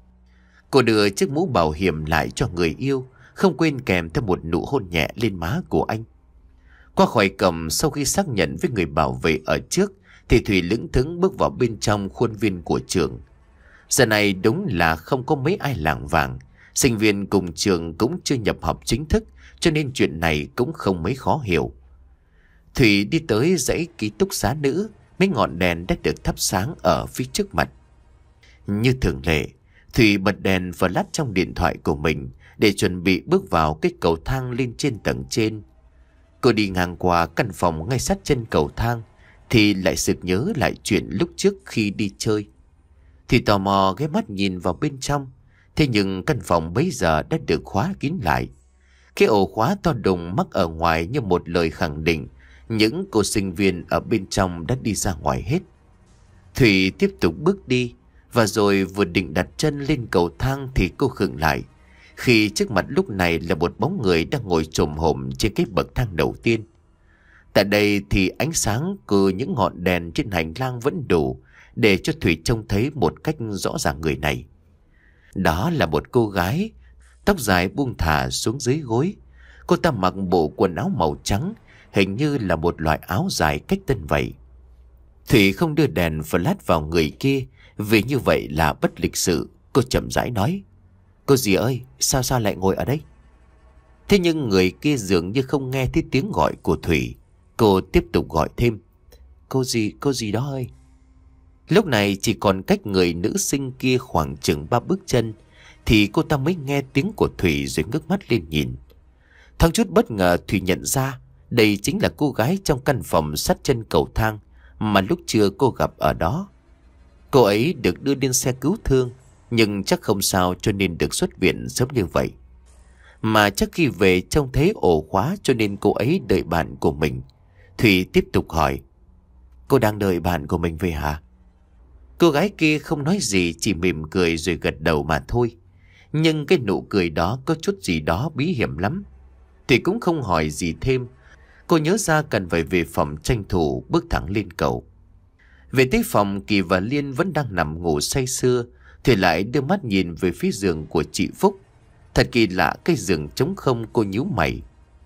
Cô đưa chiếc mũ bảo hiểm lại cho người yêu, không quên kèm theo một nụ hôn nhẹ lên má của anh. Qua khỏi cổng, sau khi xác nhận với người bảo vệ ở trước thì Thùy lững thững bước vào bên trong khuôn viên của trường. Giờ này đúng là không có mấy ai lảng vảng. Sinh viên cùng trường cũng chưa nhập học chính thức, cho nên chuyện này cũng không mấy khó hiểu. Thùy đi tới dãy ký túc xá nữ. Mấy ngọn đèn đã được thắp sáng ở phía trước mặt. Như thường lệ, Thùy bật đèn flash trong điện thoại của mình để chuẩn bị bước vào cái cầu thang lên trên tầng trên. Cô đi ngang qua căn phòng ngay sát chân cầu thang thì lại sực nhớ lại chuyện lúc trước khi đi chơi. Thì tò mò ghé mắt nhìn vào bên trong. Thế nhưng căn phòng bấy giờ đã được khóa kín lại. Cái ổ khóa to đùng mắc ở ngoài như một lời khẳng định những cô sinh viên ở bên trong đã đi ra ngoài hết. Thùy tiếp tục bước đi, và rồi vừa định đặt chân lên cầu thang thì cô khựng lại, khi trước mặt lúc này là một bóng người đang ngồi chồm hổm trên cái bậc thang đầu tiên. Tại đây thì ánh sáng của những ngọn đèn trên hành lang vẫn đủ để cho Thùy trông thấy một cách rõ ràng người này. Đó là một cô gái, tóc dài buông thả xuống dưới gối. Cô ta mặc bộ quần áo màu trắng, hình như là một loại áo dài cách tân vậy. Thủy không đưa đèn flash vào người kia, vì như vậy là bất lịch sự. Cô chậm rãi nói. Cô dì ơi, sao sao lại ngồi ở đây? Thế nhưng người kia dường như không nghe thấy tiếng gọi của Thủy. Cô tiếp tục gọi thêm. Cô dì, cô dì đó ơi. Lúc này chỉ còn cách người nữ sinh kia khoảng chừng ba bước chân thì cô ta mới nghe tiếng của Thủy rồi ngước mắt lên nhìn. Thoáng chút bất ngờ, Thủy nhận ra đây chính là cô gái trong căn phòng sát chân cầu thang mà lúc trưa cô gặp ở đó. Cô ấy được đưa lên xe cứu thương, nhưng chắc không sao cho nên được xuất viện sớm như vậy. Mà chắc khi về trông thấy ổ khóa cho nên cô ấy đợi bạn của mình. Thủy tiếp tục hỏi. Cô đang đợi bạn của mình về hả? Cô gái kia không nói gì, chỉ mỉm cười rồi gật đầu mà thôi. Nhưng cái nụ cười đó có chút gì đó bí hiểm lắm. Thì cũng không hỏi gì thêm. Cô nhớ ra cần phải về phòng tranh thủ bước thẳng lên cầu. Về tới phòng, Kỳ và Liên vẫn đang nằm ngủ say sưa thì lại đưa mắt nhìn về phía giường của chị Phúc. Thật kỳ lạ, cái giường trống không. Cô nhíu mày.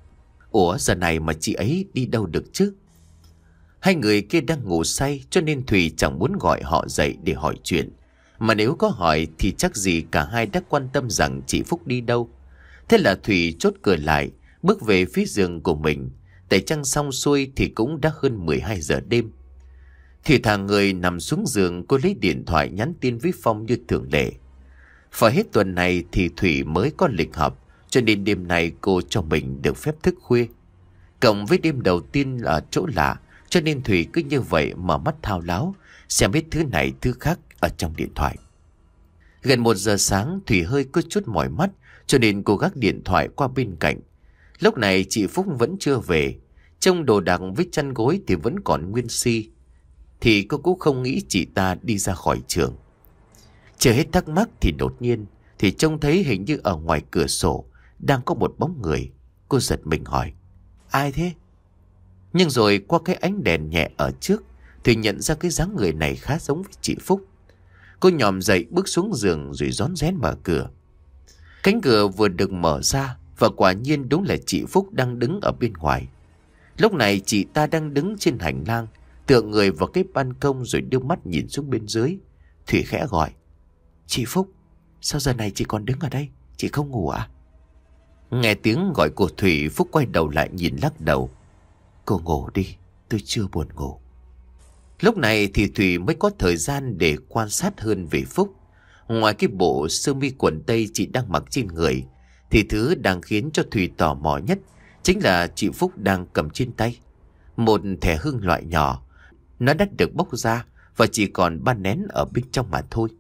Ủa giờ này mà chị ấy đi đâu được chứ? Hai người kia đang ngủ say cho nên Thùy chẳng muốn gọi họ dậy để hỏi chuyện. Mà nếu có hỏi thì chắc gì cả hai đã quan tâm rằng chị Phúc đi đâu. Thế là Thùy chốt cửa lại, bước về phía giường của mình. Tẩy trang xong xuôi thì cũng đã hơn mười hai giờ đêm. Thì thả người nằm xuống giường, cô lấy điện thoại nhắn tin với Phong như thường lệ. Phải hết tuần này thì Thủy mới có lịch học, cho nên đêm nay cô cho mình được phép thức khuya. Cộng với đêm đầu tiên ở chỗ lạ, cho nên Thủy cứ như vậy mở mắt thao láo, xem hết thứ này thứ khác ở trong điện thoại. Gần một giờ sáng, Thủy hơi có chút mỏi mắt, cho nên cô gác điện thoại qua bên cạnh. Lúc này chị Phúc vẫn chưa về. Trong đồ đạc với chăn gối thì vẫn còn nguyên si, thì cô cũng không nghĩ chị ta đi ra khỏi trường. Chưa hết thắc mắc thì đột nhiên thì trông thấy hình như ở ngoài cửa sổ đang có một bóng người. Cô giật mình hỏi: ai thế? Nhưng rồi qua cái ánh đèn nhẹ ở trước thì nhận ra cái dáng người này khá giống với chị Phúc. Cô nhòm dậy bước xuống giường rồi rón rén mở cửa. Cánh cửa vừa được mở ra và quả nhiên đúng là chị Phúc đang đứng ở bên ngoài. Lúc này chị ta đang đứng trên hành lang, tựa người vào cái ban công rồi đưa mắt nhìn xuống bên dưới. Thủy khẽ gọi: chị Phúc, sao giờ này chị còn đứng ở đây? Chị không ngủ à? Nghe tiếng gọi của Thủy, Phúc quay đầu lại nhìn lắc đầu: cô ngủ đi, tôi chưa buồn ngủ. Lúc này thì Thủy mới có thời gian để quan sát hơn về Phúc. Ngoài cái bộ sơ mi quần tây chị đang mặc trên người, thì thứ đang khiến cho Thủy tò mò nhất chính là chị Phúc đang cầm trên tay một thẻ hương loại nhỏ. Nó đã được bóc ra và chỉ còn ba nén ở bên trong mà thôi.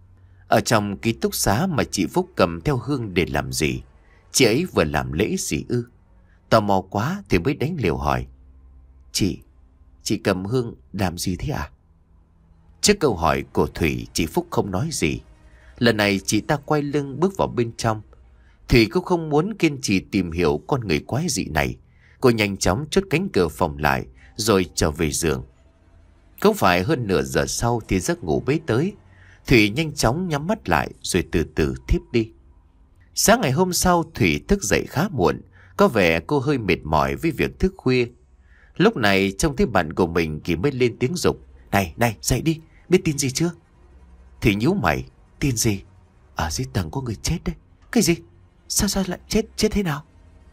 Ở trong ký túc xá mà chị Phúc cầm theo hương để làm gì? Chị ấy vừa làm lễ gì ư? Tò mò quá thì mới đánh liều hỏi: Chị, chị cầm hương làm gì thế à? Trước câu hỏi của Thủy, chị Phúc không nói gì. Lần này chị ta quay lưng bước vào bên trong. Thủy cũng không muốn kiên trì tìm hiểu con người quái dị này. Cô nhanh chóng chốt cánh cửa phòng lại rồi trở về giường. Không phải hơn nửa giờ sau thì giấc ngủ bế tới. Thủy nhanh chóng nhắm mắt lại rồi từ từ thiếp đi. Sáng ngày hôm sau, Thủy thức dậy khá muộn. Có vẻ cô hơi mệt mỏi với việc thức khuya. Lúc này trông thấy bạn của mình Kỳ mới lên tiếng giục: Này, này, dậy đi, biết tin gì chưa? Thủy nhíu mày: tin gì? Ở dưới tầng có người chết đấy. Cái gì? Sao sao lại chết? Chết thế nào?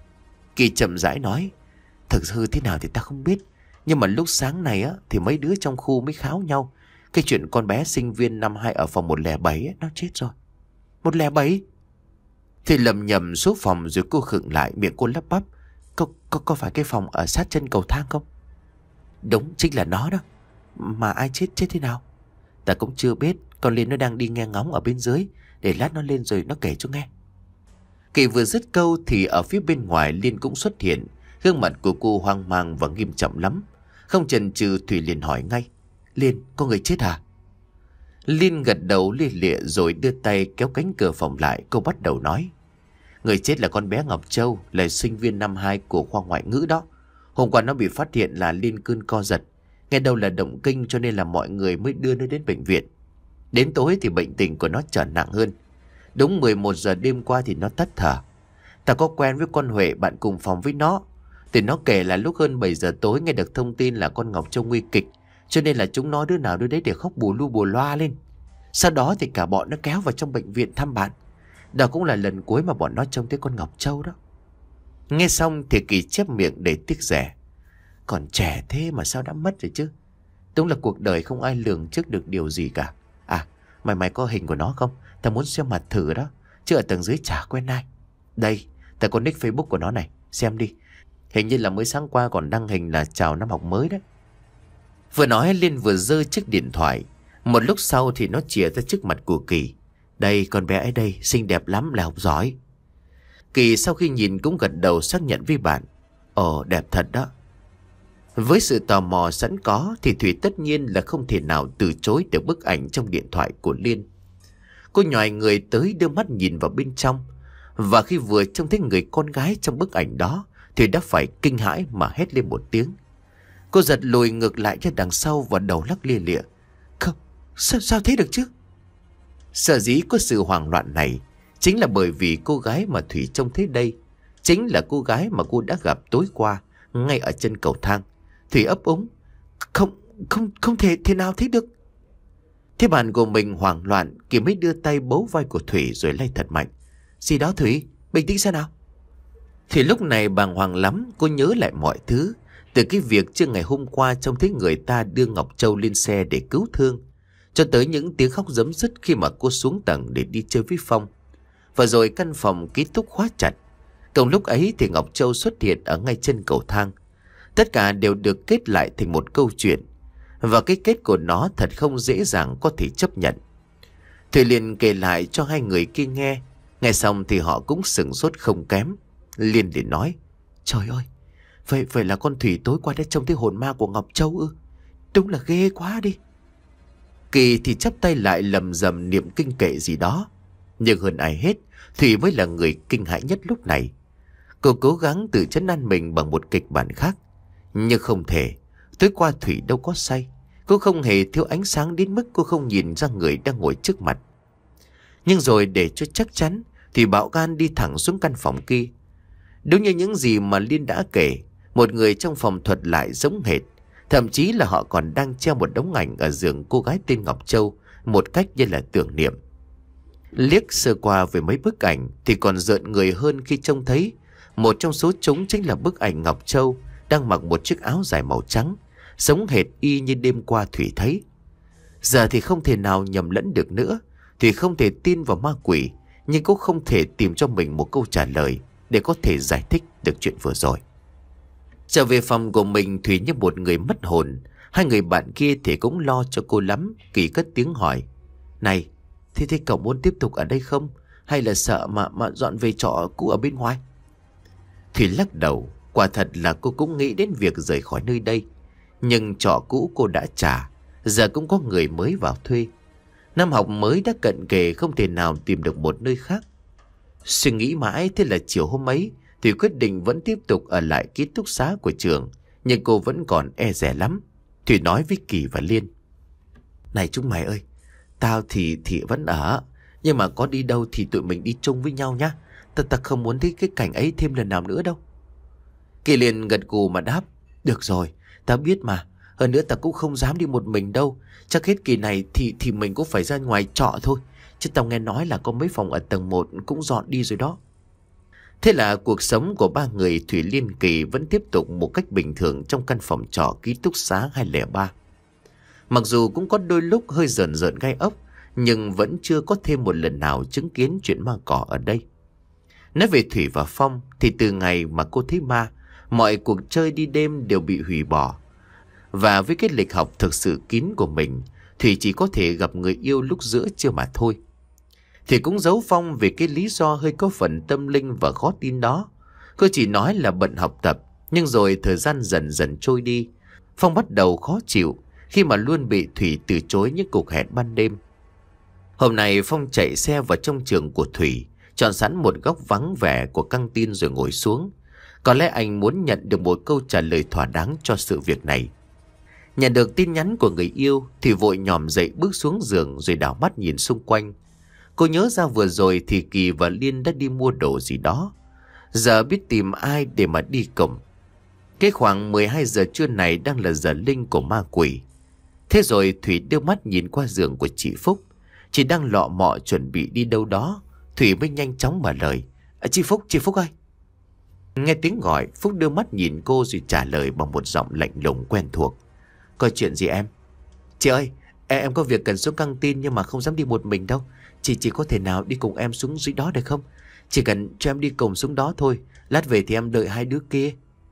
Kỳ chậm rãi nói: thực sự thế nào thì ta không biết, nhưng mà lúc sáng này á thì mấy đứa trong khu mới kháo nhau cái chuyện con bé sinh viên năm hai ở phòng một không bảy ấy, nó chết rồi. một không bảy? Thì lầm nhầm số phòng rồi cô khựng lại, miệng cô lắp bắp: Có, có, có phải cái phòng ở sát chân cầu thang không? Đúng, chính là nó đó. Mà ai chết, chết thế nào? Ta cũng chưa biết. Con Liên nó đang đi nghe ngóng ở bên dưới, để lát nó lên rồi nó kể cho nghe. Kỳ vừa dứt câu thì ở phía bên ngoài Liên cũng xuất hiện. Gương mặt của cô hoang mang và nghiêm trọng lắm. Không chần chừ, Thủy liền hỏi ngay: Liên, có người chết à? Liên gật đầu lia lịa rồi đưa tay kéo cánh cửa phòng lại. Cô bắt đầu nói: người chết là con bé Ngọc Châu, là sinh viên năm hai của khoa ngoại ngữ đó. Hôm qua nó bị phát hiện là lên cơn co giật, nghe đâu là động kinh, cho nên là mọi người mới đưa nó đến bệnh viện. Đến tối thì bệnh tình của nó trở nặng hơn. Đúng mười một giờ đêm qua thì nó tắt thở. Ta có quen với con Huệ, bạn cùng phòng với nó, thì nó kể là lúc hơn bảy giờ tối nghe được thông tin là con Ngọc Châu nguy kịch, cho nên là chúng nó đứa nào đứa đấy để khóc bù lu bù loa lên. Sau đó thì cả bọn nó kéo vào trong bệnh viện thăm bạn. Đó cũng là lần cuối mà bọn nó trông thấy con Ngọc Châu đó. Nghe xong thì Kỳ chép miệng để tiếc rẻ: còn trẻ thế mà sao đã mất rồi chứ? Đúng là cuộc đời không ai lường trước được điều gì cả. À, mày mày có hình của nó không? Ta muốn xem mặt thử đó, chứ ở tầng dưới chả quen ai. Đây, ta có nick Facebook của nó này, xem đi. Hình như là mới sáng qua còn đăng hình là chào năm học mới đấy. Vừa nói Liên vừa giơ chiếc điện thoại. Một lúc sau thì nó chìa ra trước mặt của Kỳ: đây, con bé ấy đây, xinh đẹp lắm, là học giỏi. Kỳ sau khi nhìn cũng gật đầu xác nhận với bạn: ồ, đẹp thật đó. Với sự tò mò sẵn có thì Thủy tất nhiên là không thể nào từ chối được bức ảnh trong điện thoại của Liên. Cô nhoài người tới đưa mắt nhìn vào bên trong. Và khi vừa trông thấy người con gái trong bức ảnh đó thì đã phải kinh hãi mà hét lên một tiếng. Cô giật lùi ngược lại ra đằng sau và đầu lắc lia lịa: Không, sao, sao thế được chứ? Sở dĩ có sự hoảng loạn này chính là bởi vì cô gái mà Thủy trông thấy đây chính là cô gái mà cô đã gặp tối qua ngay ở chân cầu thang. Thủy ấp úng: Không, không, không thể thế nào thế được. Thế bạn của mình hoảng loạn, Kỳ mới đưa tay bấu vai của Thủy rồi lay thật mạnh: Gì đó Thủy, bình tĩnh xem nào. Thì lúc này bàng hoàng lắm, cô nhớ lại mọi thứ. Từ cái việc trước ngày hôm qua trông thấy người ta đưa Ngọc Châu lên xe để cứu thương, cho tới những tiếng khóc giấm dứt khi mà cô xuống tầng để đi chơi với Phong. Và rồi căn phòng ký túc khóa chặt. Cùng lúc ấy thì Ngọc Châu xuất hiện ở ngay chân cầu thang. Tất cả đều được kết lại thành một câu chuyện. Và cái kết của nó thật không dễ dàng có thể chấp nhận. Thủy liền kể lại cho hai người kia nghe. Nghe xong thì họ cũng sửng sốt không kém. Liên liền nói: Trời ơi, vậy vậy là con Thủy tối qua đã trông thấy hồn ma của Ngọc Châu ư? Đúng là ghê quá đi. Kỳ thì chắp tay lại lầm rầm niệm kinh kệ gì đó. Nhưng hơn ai hết, Thủy mới là người kinh hãi nhất lúc này. Cô cố gắng tự trấn an mình bằng một kịch bản khác. Nhưng không thể. Tối qua Thủy đâu có say. Cô không hề thiếu ánh sáng đến mức cô không nhìn ra người đang ngồi trước mặt. Nhưng rồi để cho chắc chắn thì bạo gan đi thẳng xuống căn phòng kia. Đúng như những gì mà Liên đã kể, một người trong phòng thuật lại giống hệt. Thậm chí là họ còn đang treo một đống ảnh ở giường cô gái tên Ngọc Châu, một cách như là tưởng niệm. Liếc sơ qua về mấy bức ảnh thì còn rợn người hơn khi trông thấy một trong số chúng chính là bức ảnh Ngọc Châu đang mặc một chiếc áo dài màu trắng, giống hệt y như đêm qua Thủy thấy. Giờ thì không thể nào nhầm lẫn được nữa. Thủy không thể tin vào ma quỷ, nhưng cũng không thể tìm cho mình một câu trả lời để có thể giải thích được chuyện vừa rồi. Trở về phòng của mình, Thủy như một người mất hồn. Hai người bạn kia thì cũng lo cho cô lắm. Kỳ cất tiếng hỏi: Này, thế thế cậu muốn tiếp tục ở đây không? Hay là sợ mà mà dọn về trọ cũ ở bên ngoài? Thủy lắc đầu. Quả thật là cô cũng nghĩ đến việc rời khỏi nơi đây. Nhưng trọ cũ cô đã trả, giờ cũng có người mới vào thuê. Năm học mới đã cận kề, không thể nào tìm được một nơi khác. Suy nghĩ mãi, thế là chiều hôm ấy thì quyết định vẫn tiếp tục ở lại ký túc xá của trường. Nhưng cô vẫn còn e dè lắm. Thủy nói với Kỳ và Liên: Này chúng mày ơi, tao thì thì vẫn ở, nhưng mà có đi đâu thì tụi mình đi chung với nhau nhá. Ta ta không muốn thấy cái cảnh ấy thêm lần nào nữa đâu. Kỳ liền gật gù mà đáp: Được rồi, tao biết mà. Hơn nữa ta cũng không dám đi một mình đâu. Chắc hết kỳ này thì thì mình cũng phải ra ngoài trọ thôi. Chứ tao nghe nói là có mấy phòng ở tầng một cũng dọn đi rồi đó. Thế là cuộc sống của ba người Thủy, Liên, Kỳ vẫn tiếp tục một cách bình thường trong căn phòng trọ ký túc xá hai không ba. Mặc dù cũng có đôi lúc hơi rợn rợn gai ốc, nhưng vẫn chưa có thêm một lần nào chứng kiến chuyện ma cỏ ở đây. Nói về Thủy và Phong thì từ ngày mà cô thấy ma, mọi cuộc chơi đi đêm đều bị hủy bỏ. Và với cái lịch học thực sự kín của mình, Thủy chỉ có thể gặp người yêu lúc giữa trưa mà thôi. Thì cũng giấu Phong về cái lý do hơi có phần tâm linh và khó tin đó. Cô chỉ nói là bận học tập. Nhưng rồi thời gian dần dần trôi đi, Phong bắt đầu khó chịu khi mà luôn bị Thủy từ chối những cuộc hẹn ban đêm. Hôm nay Phong chạy xe vào trong trường của Thủy, chọn sẵn một góc vắng vẻ của căng tin rồi ngồi xuống. Có lẽ anh muốn nhận được một câu trả lời thỏa đáng cho sự việc này. Nhận được tin nhắn của người yêu thì vội nhòm dậy bước xuống giường rồi đảo mắt nhìn xung quanh. Cô nhớ ra vừa rồi thì Kỳ và Liên đã đi mua đồ gì đó. Giờ biết tìm ai để mà đi cổng. Cái khoảng mười hai giờ trưa này đang là giờ linh của ma quỷ. Thế rồi Thủy đưa mắt nhìn qua giường của chị Phúc. Chị đang lọ mọ chuẩn bị đi đâu đó. Thủy mới nhanh chóng mở lời: à, Chị Phúc, chị Phúc ơi. Nghe tiếng gọi, Phúc đưa mắt nhìn cô rồi trả lời bằng một giọng lạnh lùng quen thuộc: Có chuyện gì em? Chị ơi, em, em có việc cần xuống căng tin nhưng mà không dám đi một mình đâu. Chị chỉ có thể nào đi cùng em xuống dưới đó được không? Chỉ cần cho em đi cùng xuống đó thôi. Lát về thì em đợi hai đứa kia.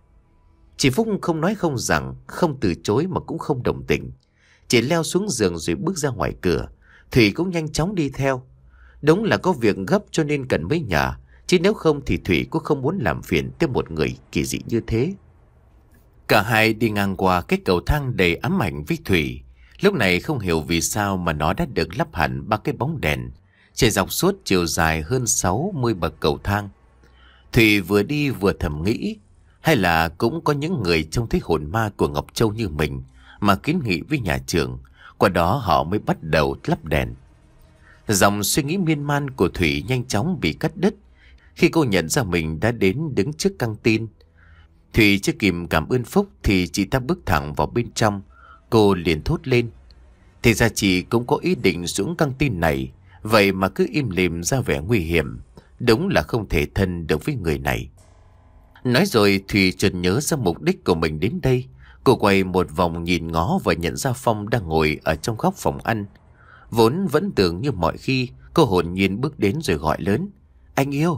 Chị Phúc không nói không rằng, không từ chối mà cũng không đồng tình. Chị leo xuống giường rồi bước ra ngoài cửa. Thủy cũng nhanh chóng đi theo. Đúng là có việc gấp cho nên cần mới nhờ, chứ nếu không thì Thủy cũng không muốn làm phiền tới một người kỳ dị như thế. Cả hai đi ngang qua cái cầu thang đầy ám ảnh với Thủy. Lúc này không hiểu vì sao mà nó đã được lắp hẳn ba cái bóng đèn chạy dọc suốt chiều dài hơn sáu mươi bậc cầu thang. Thủy vừa đi vừa thầm nghĩ, hay là cũng có những người trông thấy hồn ma của Ngọc Châu như mình mà kiến nghị với nhà trường, qua đó họ mới bắt đầu lắp đèn. Dòng suy nghĩ miên man của Thủy nhanh chóng bị cắt đứt khi cô nhận ra mình đã đến đứng trước căng tin. Thủy chưa kịp cảm ơn Phúc thì chị ta bước thẳng vào bên trong. Cô liền thốt lên: Thì ra chị cũng có ý định xuống căng tin này, vậy mà cứ im lìm ra vẻ nguy hiểm. Đúng là không thể thân được với người này. Nói rồi Thủy chợt nhớ ra mục đích của mình đến đây. Cô quay một vòng nhìn ngó và nhận ra Phong đang ngồi ở trong góc phòng ăn. Vốn vẫn tưởng như mọi khi, cô hồn nhiên bước đến rồi gọi lớn: Anh yêu.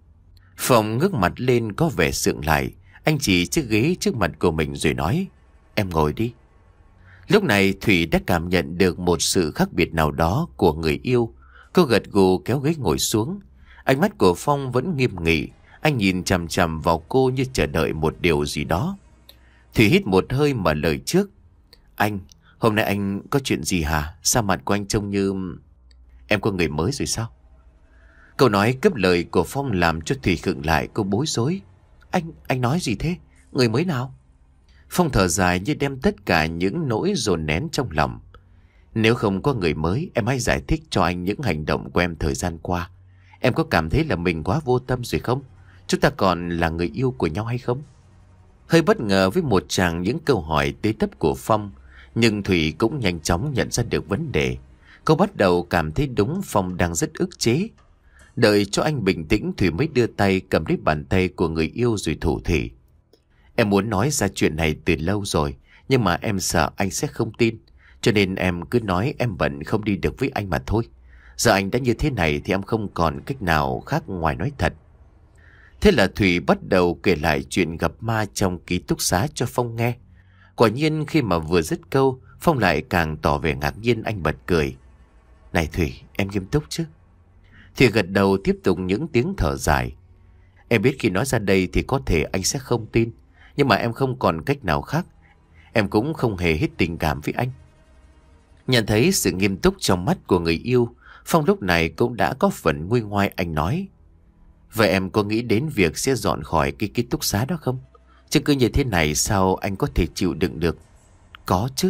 Phong ngước mặt lên có vẻ sượng lại. Anh chỉ chiếc ghế trước mặt của mình rồi nói: Em ngồi đi. Lúc này Thủy đã cảm nhận được một sự khác biệt nào đó của người yêu. Cô gật gù kéo ghế ngồi xuống. Ánh mắt của Phong vẫn nghiêm nghị. Anh nhìn chằm chằm vào cô như chờ đợi một điều gì đó. Thủy hít một hơi mở lời trước. Anh, hôm nay anh có chuyện gì hả? Sao mặt của anh trông như... Em có người mới rồi sao? Câu nói cướp lời của Phong làm cho Thủy khựng lại. Cô bối rối. Anh, anh nói gì thế? Người mới nào? Phong thở dài như đem tất cả những nỗi dồn nén trong lòng. Nếu không có người mới, em hãy giải thích cho anh những hành động của em thời gian qua. Em có cảm thấy là mình quá vô tâm rồi không? Chúng ta còn là người yêu của nhau hay không? Hơi bất ngờ với một tràng những câu hỏi tế tấp của Phong, nhưng Thủy cũng nhanh chóng nhận ra được vấn đề. Cô bắt đầu cảm thấy đúng Phong đang rất ức chế. Đợi cho anh bình tĩnh, Thủy mới đưa tay cầm lấy bàn tay của người yêu rồi thủ thỉ. Em muốn nói ra chuyện này từ lâu rồi, nhưng mà em sợ anh sẽ không tin. Cho nên em cứ nói em bận không đi được với anh mà thôi. Giờ anh đã như thế này thì em không còn cách nào khác ngoài nói thật. Thế là Thủy bắt đầu kể lại chuyện gặp ma trong ký túc xá cho Phong nghe. Quả nhiên khi mà vừa dứt câu, Phong lại càng tỏ vẻ ngạc nhiên. Anh bật cười. Này Thủy, em nghiêm túc chứ? Thủy gật đầu tiếp tục những tiếng thở dài. Em biết khi nói ra đây thì có thể anh sẽ không tin, nhưng mà em không còn cách nào khác. Em cũng không hề hết tình cảm với anh. Nhận thấy sự nghiêm túc trong mắt của người yêu, Phong lúc này cũng đã có phần nguôi ngoai. Anh nói. Vậy em có nghĩ đến việc sẽ dọn khỏi cái ký túc xá đó không? Chứ cứ như thế này sao anh có thể chịu đựng được? Có chứ.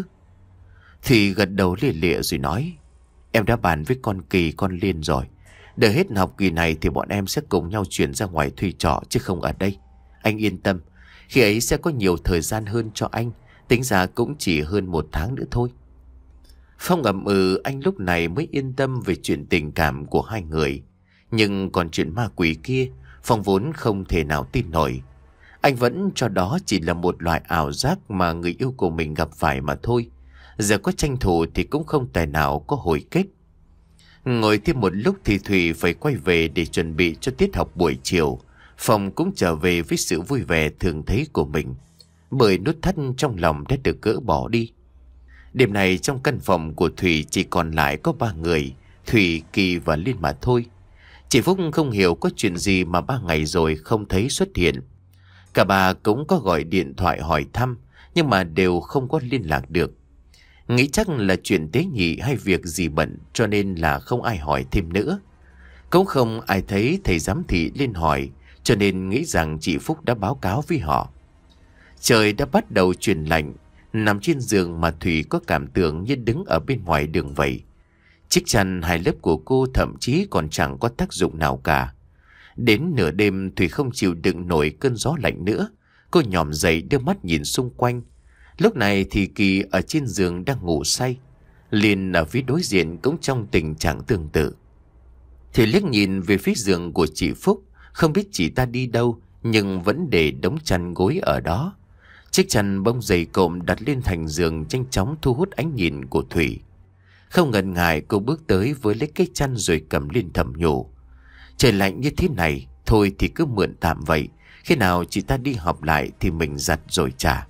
Thì gật đầu lìa lịa rồi nói. Em đã bàn với con Kỳ con Liên rồi. Đợi hết học kỳ này thì bọn em sẽ cùng nhau chuyển ra ngoài thuê trọ chứ không ở đây. Anh yên tâm. Khi ấy sẽ có nhiều thời gian hơn cho anh. Tính ra cũng chỉ hơn một tháng nữa thôi. Phong ậm ừ, anh lúc này mới yên tâm về chuyện tình cảm của hai người. Nhưng còn chuyện ma quỷ kia, Phong vốn không thể nào tin nổi. Anh vẫn cho đó chỉ là một loại ảo giác mà người yêu của mình gặp phải mà thôi. Giờ có tranh thủ thì cũng không tài nào có hồi kết. Ngồi thêm một lúc thì Thủy phải quay về để chuẩn bị cho tiết học buổi chiều. Phong cũng trở về với sự vui vẻ thường thấy của mình, bởi nút thắt trong lòng đã được gỡ bỏ đi. Đêm này trong căn phòng của Thủy chỉ còn lại có ba người, Thủy, Kỳ và Liên mà thôi. Chị Phúc không hiểu có chuyện gì mà ba ngày rồi không thấy xuất hiện. Cả bà cũng có gọi điện thoại hỏi thăm, nhưng mà đều không có liên lạc được. Nghĩ chắc là chuyện tế nhị hay việc gì bận, cho nên là không ai hỏi thêm nữa. Cũng không ai thấy thầy giám thị lên hỏi, cho nên nghĩ rằng chị Phúc đã báo cáo với họ. Trời đã bắt đầu chuyển lạnh. Nằm trên giường mà Thủy có cảm tưởng như đứng ở bên ngoài đường vậy. Chiếc chăn hai lớp của cô thậm chí còn chẳng có tác dụng nào cả. Đến nửa đêm Thủy không chịu đựng nổi cơn gió lạnh nữa. Cô nhòm dậy đưa mắt nhìn xung quanh. Lúc này thì Kỳ ở trên giường đang ngủ say. Liên ở phía đối diện cũng trong tình trạng tương tự. Thủy liếc nhìn về phía giường của chị Phúc. Không biết chị ta đi đâu, nhưng vẫn để đống chăn gối ở đó. Chiếc chăn bông dày cộm đặt lên thành giường nhanh chóng thu hút ánh nhìn của Thủy. Không ngần ngại cô bước tới với lấy cái chăn rồi cầm lên thầm nhủ. Trời lạnh như thế này, thôi thì cứ mượn tạm vậy. Khi nào chị ta đi học lại thì mình giặt rồi trả.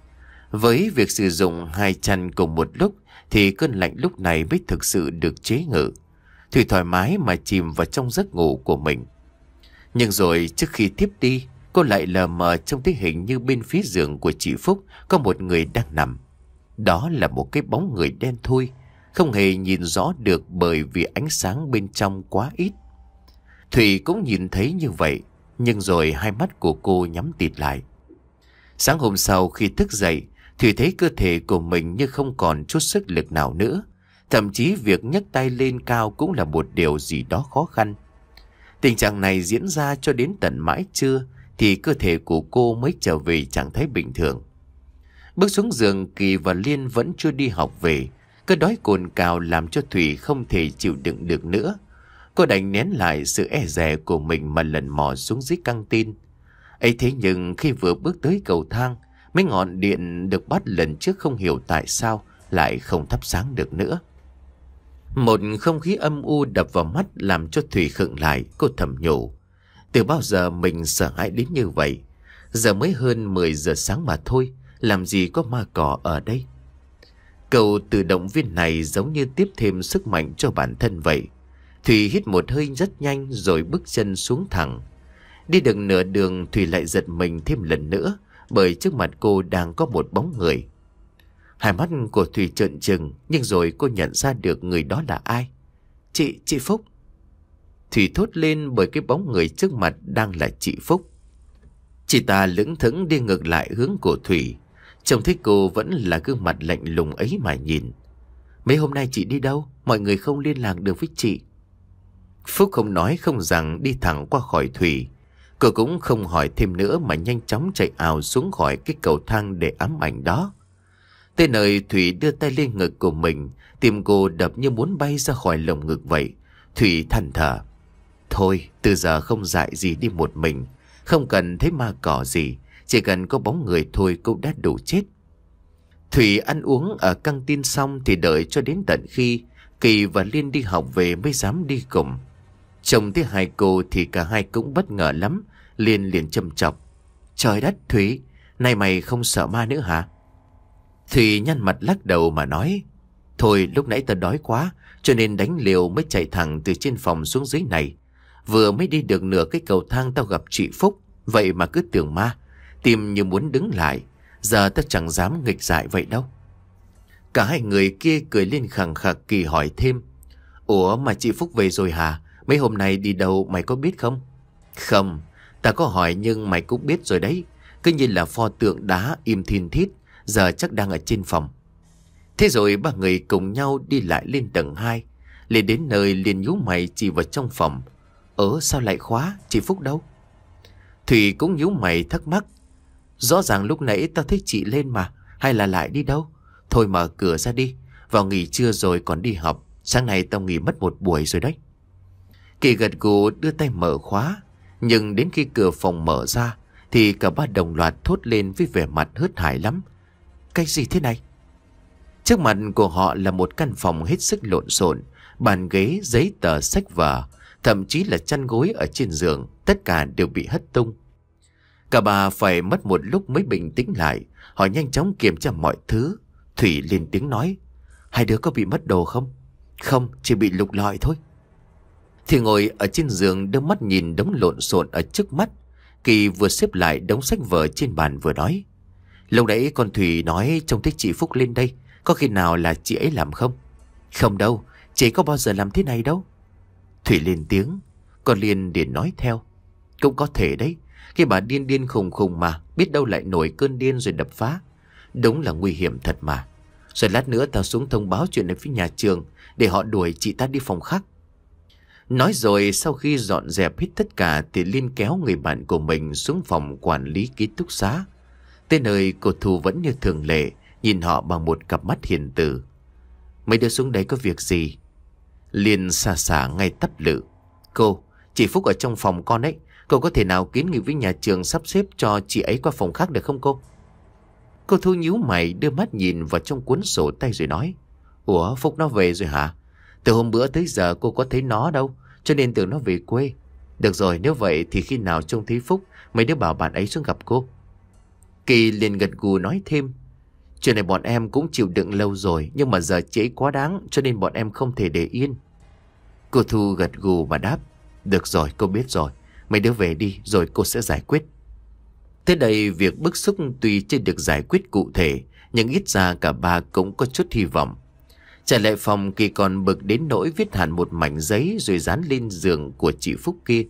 Với việc sử dụng hai chăn cùng một lúc thì cơn lạnh lúc này mới thực sự được chế ngự. Thủy thoải mái mà chìm vào trong giấc ngủ của mình. Nhưng rồi trước khi tiếp đi, cô lại lờ mờ trông thấy hình như bên phía giường của chị Phúc có một người đang nằm. Đó là một cái bóng người đen thui, không hề nhìn rõ được bởi vì ánh sáng bên trong quá ít. Thủy cũng nhìn thấy như vậy, nhưng rồi hai mắt của cô nhắm tịt lại. Sáng hôm sau khi thức dậy, Thủy thấy cơ thể của mình như không còn chút sức lực nào nữa. Thậm chí việc nhấc tay lên cao cũng là một điều gì đó khó khăn. Tình trạng này diễn ra cho đến tận mãi trưa thì cơ thể của cô mới trở về trạng thái bình thường. Bước xuống giường, Kỳ và Liên vẫn chưa đi học về. Cơn đói cồn cào làm cho Thủy không thể chịu đựng được nữa. Cô đành nén lại sự e dè của mình mà lần mò xuống dưới căng tin. Ấy thế nhưng khi vừa bước tới cầu thang, mấy ngọn điện được bắt lần trước không hiểu tại sao lại không thắp sáng được nữa. Một không khí âm u đập vào mắt làm cho Thủy khựng lại. Cô thầm nhủ, từ bao giờ mình sợ hãi đến như vậy? Giờ mới hơn mười giờ sáng mà thôi, làm gì có ma cỏ ở đây? Câu tự động viên này giống như tiếp thêm sức mạnh cho bản thân vậy. Thủy hít một hơi rất nhanh rồi bước chân xuống thẳng. Đi được nửa đường Thủy lại giật mình thêm lần nữa, bởi trước mặt cô đang có một bóng người. Hai mắt của Thủy trợn trừng, nhưng rồi cô nhận ra được người đó là ai. Chị, chị Phúc. Thủy thốt lên bởi cái bóng người trước mặt đang là chị Phúc. Chị ta lững thững đi ngược lại hướng của Thủy. Trông thấy cô vẫn là gương mặt lạnh lùng ấy mà nhìn. Mấy hôm nay chị đi đâu? Mọi người không liên lạc được với chị. Phúc không nói không rằng đi thẳng qua khỏi Thủy. Cô cũng không hỏi thêm nữa mà nhanh chóng chạy ào xuống khỏi cái cầu thang để ám ảnh đó. Tới nơi Thủy đưa tay lên ngực của mình, tim cô đập như muốn bay ra khỏi lồng ngực vậy. Thủy than thở. Thôi, từ giờ không dại gì đi một mình. Không cần thấy ma cỏ gì, chỉ cần có bóng người thôi cũng đã đủ chết. Thủy ăn uống ở căng tin xong thì đợi cho đến tận khi Kỳ và Liên đi học về mới dám đi cùng. Trông thấy hai cô thì cả hai cũng bất ngờ lắm. Liên liền châm chọc. Trời đất Thủy, nay mày không sợ ma nữa hả? Thủy nhăn mặt lắc đầu mà nói. Thôi lúc nãy tao đói quá, cho nên đánh liều mới chạy thẳng từ trên phòng xuống dưới này. Vừa mới đi được nửa cái cầu thang tao gặp chị Phúc, vậy mà cứ tưởng ma. Tim như muốn đứng lại. Giờ tao chẳng dám nghịch dại vậy đâu. Cả hai người kia cười lên khằng khặc. Kỳ hỏi thêm. Ủa mà chị Phúc về rồi hả? Mấy hôm nay đi đâu mày có biết không? Không, ta có hỏi nhưng mày cũng biết rồi đấy. Cứ như là pho tượng đá im thiên thít. Giờ chắc đang ở trên phòng. Thế rồi ba người cùng nhau đi lại lên tầng hai. Lên đến nơi liền nhíu mày chỉ vào trong phòng. Ớ sao lại khóa? Chị Phúc đâu? Thủy cũng nhíu mày thắc mắc. Rõ ràng lúc nãy tao thấy chị lên mà. Hay là lại đi đâu? Thôi mở cửa ra đi. Vào nghỉ trưa rồi còn đi học. Sáng nay tao nghỉ mất một buổi rồi đấy. Kỳ gật gù đưa tay mở khóa. Nhưng đến khi cửa phòng mở ra thì cả ba đồng loạt thốt lên với vẻ mặt hớt hải lắm. Cái gì thế này? Trước mặt của họ là một căn phòng hết sức lộn xộn. Bàn ghế, giấy tờ, sách vở, thậm chí là chăn gối ở trên giường, tất cả đều bị hất tung. Cả bà phải mất một lúc mới bình tĩnh lại. Họ nhanh chóng kiểm tra mọi thứ. Thủy lên tiếng nói. Hai đứa có bị mất đồ không? Không, chỉ bị lục lọi thôi. Thì ngồi ở trên giường đưa mắt nhìn đống lộn xộn ở trước mắt. Kỳ vừa xếp lại đống sách vở trên bàn vừa nói. Lúc nãy con Thủy nói trông thấy chị Phúc lên đây. Có khi nào là chị ấy làm không? Không đâu, chị có bao giờ làm thế này đâu. Thủy lên tiếng. Con Liên liền nói theo. Cũng có thể đấy. Cái bà điên điên khùng khùng mà. Biết đâu lại nổi cơn điên rồi đập phá. Đúng là nguy hiểm thật mà. Rồi lát nữa tao xuống thông báo chuyện này với nhà trường, để họ đuổi chị ta đi phòng khác. Nói rồi sau khi dọn dẹp hết tất cả thì Liên kéo người bạn của mình xuống phòng quản lý ký túc xá. Tới nơi cô Thu vẫn như thường lệ, nhìn họ bằng một cặp mắt hiền từ. Mấy đứa xuống đấy có việc gì? Liên xà xả ngay tắp lự. Cô, chị Phúc ở trong phòng con ấy. Cô có thể nào kiến nghị với nhà trường sắp xếp cho chị ấy qua phòng khác được không cô? Cô Thu nhíu mày đưa mắt nhìn vào trong cuốn sổ tay rồi nói. Ủa Phúc nó về rồi hả? Từ hôm bữa tới giờ cô có thấy nó đâu, cho nên tưởng nó về quê. Được rồi, nếu vậy thì khi nào trông thấy Phúc mấy đứa bảo bạn ấy xuống gặp cô. Kỳ liền gật gù nói thêm. Chuyện này bọn em cũng chịu đựng lâu rồi, nhưng mà giờ chị ấy quá đáng, cho nên bọn em không thể để yên. Cô Thu gật gù mà đáp. Được rồi, cô biết rồi. Mấy đứa về đi rồi cô sẽ giải quyết. Tới đây việc bức xúc tuy chưa được giải quyết cụ thể, nhưng ít ra cả ba cũng có chút hy vọng. Trở lại phòng, Kỳ còn bực đến nỗi viết hẳn một mảnh giấy rồi dán lên giường của chị Phúc kia.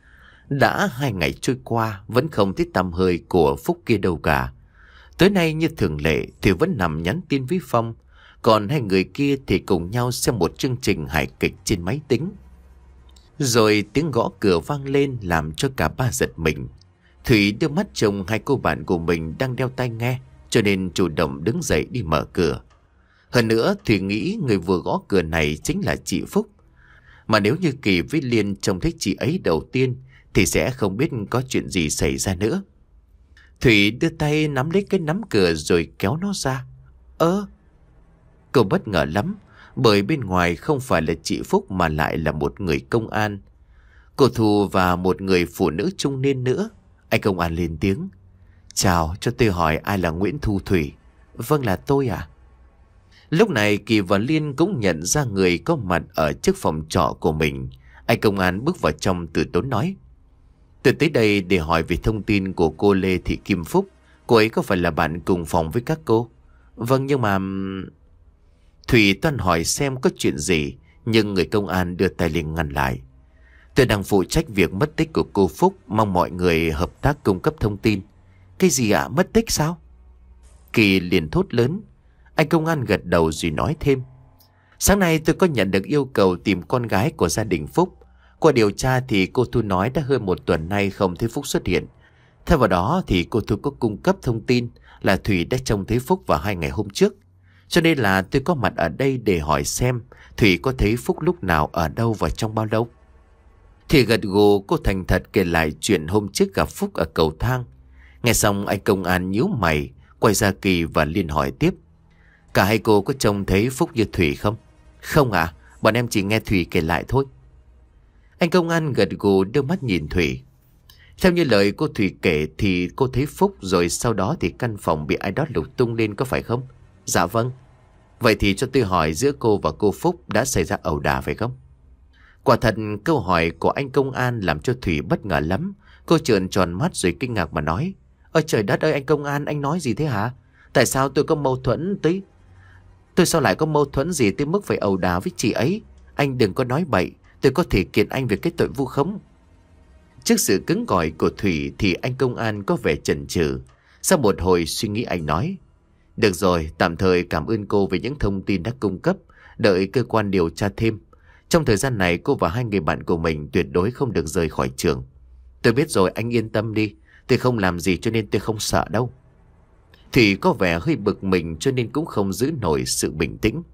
Đã hai ngày trôi qua vẫn không thấy tăm hơi của Phúc kia đâu cả. Tối nay như thường lệ thì vẫn nằm nhắn tin với Phong, còn hai người kia thì cùng nhau xem một chương trình hài kịch trên máy tính. Rồi tiếng gõ cửa vang lên làm cho cả ba giật mình. Thủy đưa mắt trông hai cô bạn của mình đang đeo tai nghe, cho nên chủ động đứng dậy đi mở cửa. Hơn nữa Thủy nghĩ người vừa gõ cửa này chính là chị Phúc. Mà nếu như Kỳ với Liên trông thấy chị ấy đầu tiên thì sẽ không biết có chuyện gì xảy ra nữa. Thủy đưa tay nắm lấy cái nắm cửa rồi kéo nó ra. Ơ! Cô bất ngờ lắm, bởi bên ngoài không phải là chị Phúc mà lại là một người công an. Cô Thu và một người phụ nữ trung niên nữa. Anh công an lên tiếng. Chào, cho tôi hỏi ai là Nguyễn Thu Thủy? Vâng, là tôi ạ. Lúc này Kỳ và Liên cũng nhận ra người có mặt ở trước phòng trọ của mình. Anh công an bước vào trong từ tốn nói: "Tôi tới đây để hỏi về thông tin của cô Lê Thị Kim Phúc. Cô ấy có phải là bạn cùng phòng với các cô?" "Vâng, nhưng mà..." Thủy toan hỏi xem có chuyện gì, nhưng người công an đưa tay liền ngăn lại. "Tôi đang phụ trách việc mất tích của cô Phúc, mong mọi người hợp tác cung cấp thông tin." "Cái gì ạ? Mất tích sao?" Kỳ liền thốt lớn. Anh công an gật đầu rồi nói thêm: "Sáng nay tôi có nhận được yêu cầu tìm con gái của gia đình Phúc. Qua điều tra thì cô Thu nói đã hơn một tuần nay không thấy Phúc xuất hiện. Theo vào đó thì cô Thu có cung cấp thông tin là Thủy đã trông thấy Phúc vào hai ngày hôm trước. Cho nên là tôi có mặt ở đây để hỏi xem Thủy có thấy Phúc lúc nào, ở đâu và trong bao lâu." Thì gật gù, cô thành thật kể lại chuyện hôm trước gặp Phúc ở cầu thang. Nghe xong anh công an nhíu mày, quay ra Kỳ và Liên hỏi tiếp: "Cả hai cô có trông thấy Phúc như Thủy không?" "Không ạ, bọn em chỉ nghe Thủy kể lại thôi." Anh công an gật gù, đưa mắt nhìn Thủy. "Theo như lời cô Thủy kể thì cô thấy Phúc, rồi sau đó thì căn phòng bị ai đó lục tung lên, có phải không?" "Dạ vâng." "Vậy thì cho tôi hỏi, giữa cô và cô Phúc đã xảy ra ẩu đả phải không?" Quả thật câu hỏi của anh công an làm cho Thủy bất ngờ lắm. Cô trợn tròn mắt rồi kinh ngạc mà nói: "Ôi trời đất ơi, anh công an, anh nói gì thế hả? Tại sao tôi có mâu thuẫn tới... Tôi sao lại có mâu thuẫn gì tới mức phải ẩu đả với chị ấy? Anh đừng có nói bậy, tôi có thể kiện anh về cái tội vu khống." Trước sự cứng cỏi của Thủy thì anh công an có vẻ chần chừ. Sau một hồi suy nghĩ anh nói: "Được rồi, tạm thời cảm ơn cô về những thông tin đã cung cấp. Đợi cơ quan điều tra thêm. Trong thời gian này cô và hai người bạn của mình tuyệt đối không được rời khỏi trường." "Tôi biết rồi, anh yên tâm đi. Tôi không làm gì cho nên tôi không sợ đâu." Thủy có vẻ hơi bực mình cho nên cũng không giữ nổi sự bình tĩnh.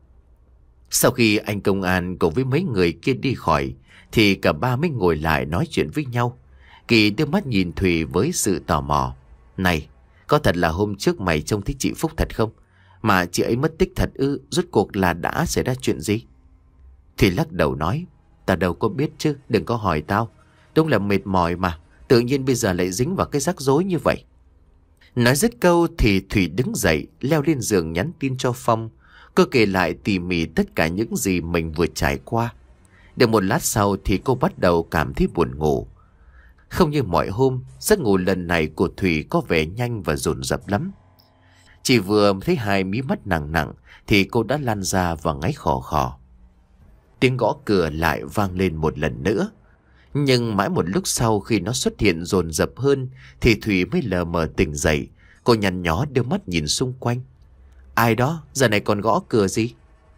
Sau khi anh công an cùng với mấy người kia đi khỏi thì cả ba mới ngồi lại nói chuyện với nhau. Kỳ đưa mắt nhìn Thủy với sự tò mò: "Này, có thật là hôm trước mày trông thấy chị Phúc thật không? Mà chị ấy mất tích thật ư? Rốt cuộc là đã xảy ra chuyện gì?" Thủy lắc đầu nói: "Tao đâu có biết chứ, đừng có hỏi tao. Đúng là mệt mỏi mà, tự nhiên bây giờ lại dính vào cái rắc rối như vậy." Nói dứt câu thì Thủy đứng dậy, leo lên giường nhắn tin cho Phong. Cô kể lại tỉ mỉ tất cả những gì mình vừa trải qua. Được một lát sau thì cô bắt đầu cảm thấy buồn ngủ. Không như mọi hôm, giấc ngủ lần này của Thủy có vẻ nhanh và dồn dập lắm. Chỉ vừa thấy hai mí mắt nặng nặng thì cô đã lăn ra và ngáy khò khò. Tiếng gõ cửa lại vang lên một lần nữa. Nhưng mãi một lúc sau, khi nó xuất hiện dồn dập hơn thì Thủy mới lờ mờ tỉnh dậy. Cô nhăn nhó đưa mắt nhìn xung quanh. "Ai đó? Giờ này còn gõ cửa gì?"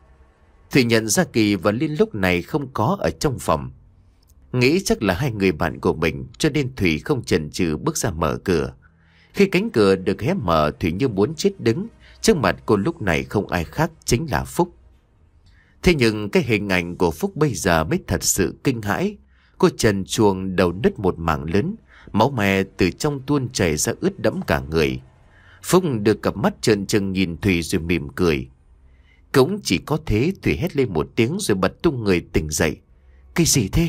Thủy nhận ra Kỳ và Liên lúc này không có ở trong phòng. Nghĩ chắc là hai người bạn của mình, cho nên Thủy không chần chừ bước ra mở cửa. Khi cánh cửa được hé mở, Thủy như muốn chết đứng. Trước mặt cô lúc này không ai khác chính là Phúc. Thế nhưng cái hình ảnh của Phúc bây giờ mới thật sự kinh hãi. Cô trần truồng, đầu nứt một mảng lớn, máu me từ trong tuôn chảy ra ướt đẫm cả người. Phúc được cặp mắt trợn trừng nhìn Thủy rồi mỉm cười. Cũng chỉ có thế Thủy hét lên một tiếng rồi bật tung người tỉnh dậy. "Cái gì thế?"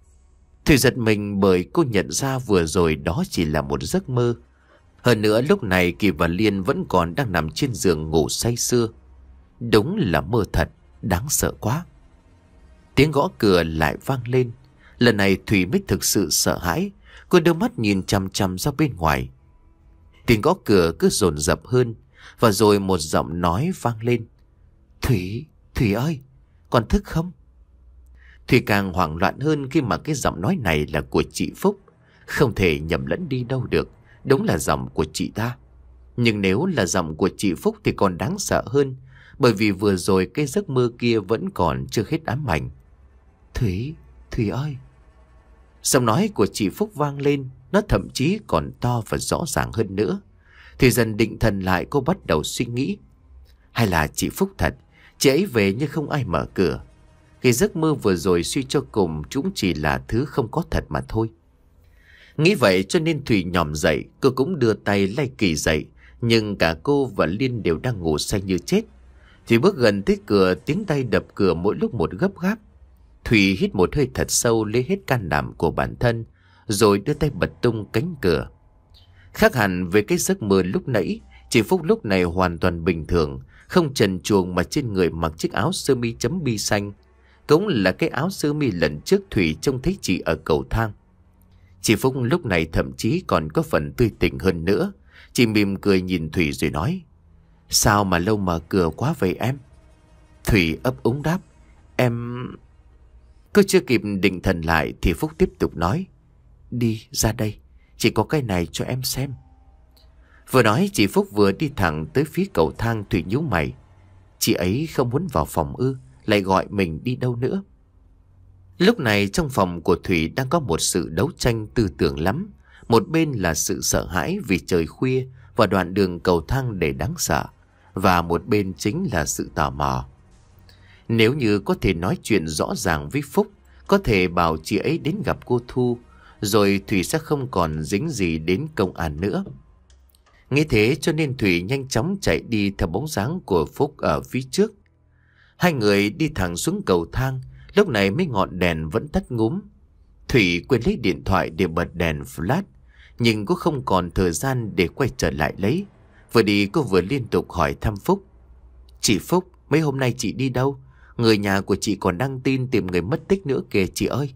Thủy giật mình bởi cô nhận ra vừa rồi đó chỉ là một giấc mơ. Hơn nữa lúc này Kỳ và Liên vẫn còn đang nằm trên giường ngủ say sưa. Đúng là mơ thật, đáng sợ quá. Tiếng gõ cửa lại vang lên. Lần này Thủy mới thực sự sợ hãi. Cô đưa mắt nhìn chằm chằm ra bên ngoài. Tiếng gõ cửa cứ dồn dập hơn. Và rồi một giọng nói vang lên: "Thủy, Thủy ơi, con thức không?" Thủy càng hoảng loạn hơn khi mà cái giọng nói này là của chị Phúc. Không thể nhầm lẫn đi đâu được. Đúng là giọng của chị ta. Nhưng nếu là giọng của chị Phúc thì còn đáng sợ hơn. Bởi vì vừa rồi cái giấc mơ kia vẫn còn chưa hết ám ảnh. "Thủy, Thủy ơi." Giọng nói của chị Phúc vang lên. Nó thậm chí còn to và rõ ràng hơn nữa. Thì dần định thần lại, cô bắt đầu suy nghĩ. Hay là chị Phúc thật? Chị ấy về nhưng không ai mở cửa. Cái giấc mơ vừa rồi suy cho cùng chúng chỉ là thứ không có thật mà thôi. Nghĩ vậy cho nên Thủy nhòm dậy. Cô cũng đưa tay lay Kỳ dậy. Nhưng cả cô và Liên đều đang ngủ say như chết. Thủy bước gần tới cửa, tiếng tay đập cửa mỗi lúc một gấp gáp. Thủy hít một hơi thật sâu, lấy hết can đảm của bản thân, rồi đưa tay bật tung cánh cửa. Khác hẳn với cái giấc mơ lúc nãy, Chị Phúc lúc này hoàn toàn bình thường, không trần truồng mà trên người mặc chiếc áo sơ mi chấm bi xanh. Cũng là cái áo sơ mi lần trước Thủy trông thấy chị ở cầu thang. Chị Phúc lúc này thậm chí còn có phần tươi tỉnh hơn nữa. Chị mỉm cười nhìn Thủy rồi nói: Sao mà lâu mở cửa quá vậy em? Thủy ấp úng đáp: Em... Cô chưa kịp định thần lại thì Phúc tiếp tục nói: Đi ra đây, chỉ có cái này cho em xem. Vừa nói chị Phúc vừa đi thẳng tới phía cầu thang. Thủy nhíu mày: Chị ấy không muốn vào phòng ư? Lại gọi mình đi đâu nữa? Lúc này trong phòng của Thủy đang có một sự đấu tranh tư tưởng lắm. Một bên là sự sợ hãi vì trời khuya và đoạn đường cầu thang đầy đáng sợ, và một bên chính là sự tò mò. Nếu như có thể nói chuyện rõ ràng với Phúc, có thể bảo chị ấy đến gặp cô Thu, rồi Thủy sẽ không còn dính gì đến công an nữa. Nghĩ thế cho nên Thủy nhanh chóng chạy đi theo bóng dáng của Phúc ở phía trước. Hai người đi thẳng xuống cầu thang. Lúc này mấy ngọn đèn vẫn tắt ngúm. Thủy quên lấy điện thoại để bật đèn flash, nhưng cũng không còn thời gian để quay trở lại lấy. Vừa đi cô vừa liên tục hỏi thăm Phúc: Chị Phúc, mấy hôm nay chị đi đâu? Người nhà của chị còn đăng tin tìm người mất tích nữa kìa chị ơi.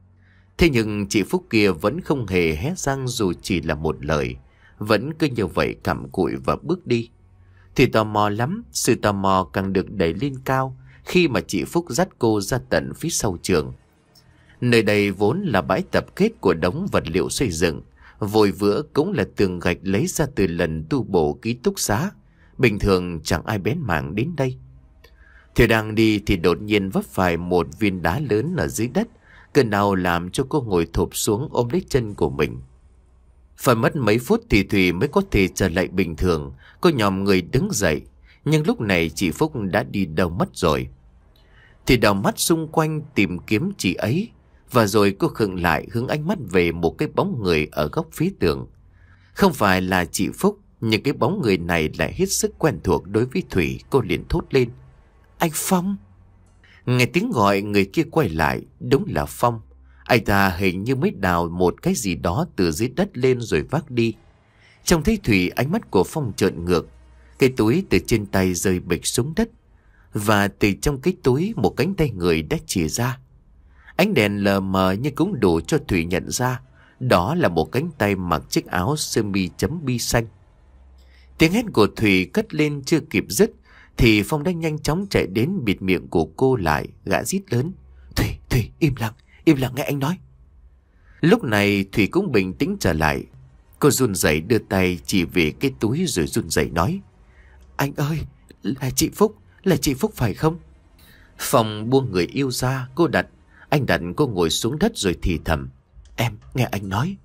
Thế nhưng chị Phúc kia vẫn không hề hé răng dù chỉ là một lời, vẫn cứ như vậy cặm cụi và bước đi. Thì tò mò lắm, sự tò mò càng được đẩy lên cao khi mà chị Phúc dắt cô ra tận phía sau trường. Nơi đây vốn là bãi tập kết của đống vật liệu xây dựng, vôi vữa cũng là tường gạch lấy ra từ lần tu bổ ký túc xá. Bình thường chẳng ai bén mảng đến đây. Thì đang đi thì đột nhiên vấp phải một viên đá lớn ở dưới đất. Cơn đau làm cho cô ngồi thụp xuống ôm lấy chân của mình. Phải mất mấy phút thì Thùy mới có thể trở lại bình thường. Cô nhòm người đứng dậy, nhưng lúc này chị Phúc đã đi đâu mất rồi. Thì đào mắt xung quanh tìm kiếm chị ấy, và rồi cô khựng lại hướng ánh mắt về một cái bóng người ở góc phía tường. Không phải là chị Phúc, nhưng cái bóng người này lại hết sức quen thuộc đối với Thủy. Cô liền thốt lên: Anh Phong! Nghe tiếng gọi, người kia quay lại. Đúng là Phong. Anh ta hình như mới đào một cái gì đó từ dưới đất lên rồi vác đi. Trông thấy Thủy, ánh mắt của Phong trợn ngược. Cái túi từ trên tay rơi bịch xuống đất, và từ trong cái túi một cánh tay người đã chìa ra. Ánh đèn lờ mờ nhưng cũng đủ cho Thủy nhận ra đó là một cánh tay mặc chiếc áo sơ mi chấm bi xanh. Tiếng hét của Thủy cất lên chưa kịp dứt thì Phong đã nhanh chóng chạy đến bịt miệng của cô lại. Gã rít lớn: Thủy, Thủy, im lặng, im lặng nghe anh nói. Lúc này Thủy cũng bình tĩnh trở lại. Cô run rẩy đưa tay chỉ về cái túi rồi run rẩy nói: Anh ơi, là chị Phúc, là chị Phúc phải không? Phong buông người yêu ra. Cô đặt Anh đặt cô ngồi xuống đất rồi thì thầm: Em nghe anh nói.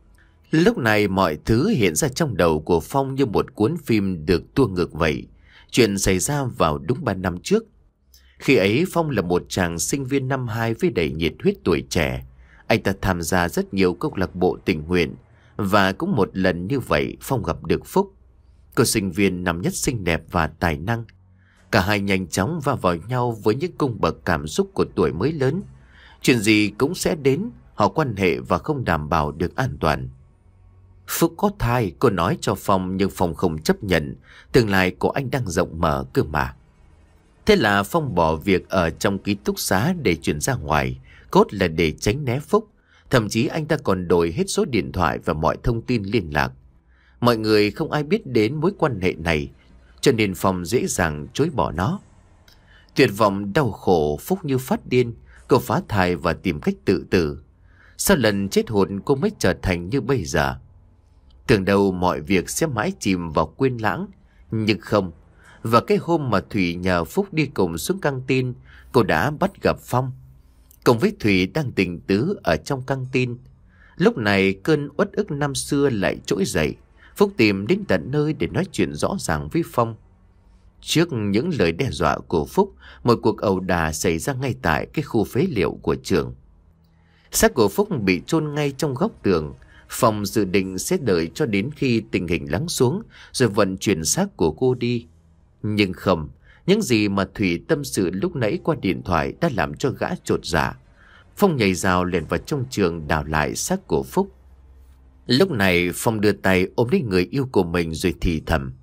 Lúc này mọi thứ hiện ra trong đầu của Phong như một cuốn phim được tua ngược vậy. Chuyện xảy ra vào đúng ba năm trước. Khi ấy Phong là một chàng sinh viên năm hai với đầy nhiệt huyết tuổi trẻ. Anh ta tham gia rất nhiều câu lạc bộ tình nguyện, và cũng một lần như vậy Phong gặp được Phúc. Cô sinh viên năm nhất xinh đẹp và tài năng. Cả hai nhanh chóng va vào nhau với những cung bậc cảm xúc của tuổi mới lớn. Chuyện gì cũng sẽ đến, họ quan hệ và không đảm bảo được an toàn. Phúc có thai, cô nói cho Phong, nhưng Phong không chấp nhận. Tương lai của anh đang rộng mở cơ mà. Thế là Phong bỏ việc ở trong ký túc xá để chuyển ra ngoài, cốt là để tránh né Phúc. Thậm chí anh ta còn đổi hết số điện thoại và mọi thông tin liên lạc. Mọi người không ai biết đến mối quan hệ này, cho nên Phong dễ dàng chối bỏ nó. Tuyệt vọng đau khổ, Phúc như phát điên. Cô phá thai và tìm cách tự tử. Sau lần chết hồn cô mới trở thành như bây giờ. Tưởng đâu mọi việc sẽ mãi chìm vào quên lãng, nhưng không. Và cái hôm mà Thủy nhờ Phúc đi cùng xuống căng tin, cô đã bắt gặp Phong. Cùng với Thủy đang tình tứ ở trong căng tin. Lúc này cơn uất ức năm xưa lại trỗi dậy. Phúc tìm đến tận nơi để nói chuyện rõ ràng với Phong. Trước những lời đe dọa của Phúc, một cuộc ẩu đả xảy ra ngay tại cái khu phế liệu của trường. Xác của Phúc bị chôn ngay trong góc tường. Phong dự định sẽ đợi cho đến khi tình hình lắng xuống rồi vận chuyển xác của cô đi. Nhưng không, những gì mà Thủy tâm sự lúc nãy qua điện thoại đã làm cho gã chột dạ. Phong nhảy rào lẻn vào trong trường đào lại xác của Phúc. Lúc này Phong đưa tay ôm lấy người yêu của mình rồi thì thầm: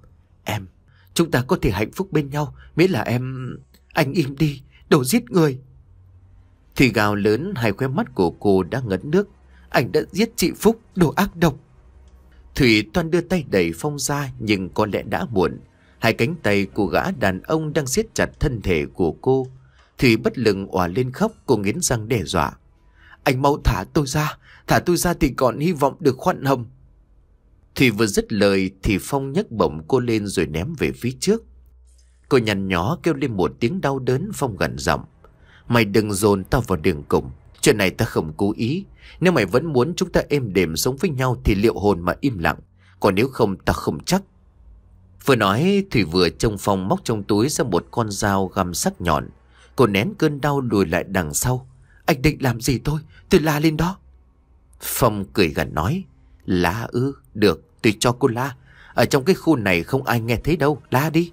Em, chúng ta có thể hạnh phúc bên nhau, miễn là em... Anh im đi, đồ giết người. Thùy gào lớn, hai khóe mắt của cô đã ngấn nước. Anh đã giết chị Phúc, đồ ác độc. Thủy toan đưa tay đẩy Phong ra, nhưng có lẽ đã muộn. Hai cánh tay của gã đàn ông đang siết chặt thân thể của cô. Thủy bất lực òa lên khóc, cô nghiến răng đe dọa. Anh mau thả tôi ra, thả tôi ra thì còn hy vọng được khoan hồng. Thủy vừa dứt lời thì Phong nhấc bổng cô lên rồi ném về phía trước. Cô nhăn nhó kêu lên một tiếng đau đớn. Phong gằn giọng. Mày đừng dồn tao vào đường cùng. Chuyện này ta không cố ý. Nếu mày vẫn muốn chúng ta êm đềm sống với nhau thì liệu hồn mà im lặng. Còn nếu không ta không chắc. Vừa nói Thủy vừa trông Phong móc trong túi ra một con dao găm sắc nhọn. Cô nén cơn đau lùi lại đằng sau. Anh định làm gì tôi? Tôi la lên đó. Phong cười gằn nói. La ư? Được, tôi cho cô la. Ở trong cái khu này không ai nghe thấy đâu. La đi.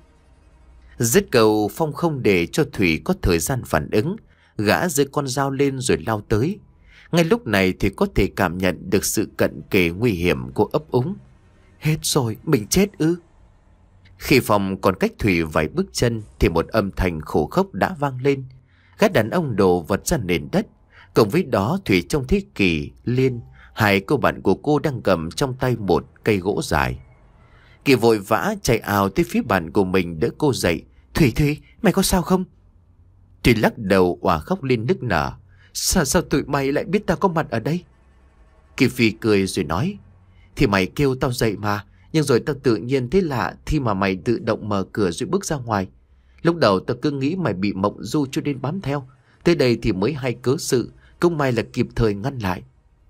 Dứt câu, Phong không để cho Thủy có thời gian phản ứng. Gã giơ con dao lên rồi lao tới. Ngay lúc này thì có thể cảm nhận được sự cận kề nguy hiểm của ấp úng. Hết rồi, mình chết ư? Khi Phong còn cách Thủy vài bước chân thì một âm thanh khổ khốc đã vang lên. Gã đàn ông đổ vật ra nền đất. Cùng với đó Thủy trông thấy Kỳ, Liên, hai cô bạn của cô đang cầm trong tay một cây gỗ dài. Kỳ vội vã chạy ào tới phía bạn của mình đỡ cô dậy. Thủy, Thủy, mày có sao không? Thủy lắc đầu òa khóc lên nức nở. Sao, sao tụi mày lại biết tao có mặt ở đây? Kỳ Phi cười rồi nói. Thì mày kêu tao dậy mà. Nhưng rồi tao tự nhiên thấy lạ khi mà mày tự động mở cửa rồi bước ra ngoài. Lúc đầu tao cứ nghĩ mày bị mộng du cho nên bám theo. Tới đây thì mới hay cớ sự. Cũng may là kịp thời ngăn lại.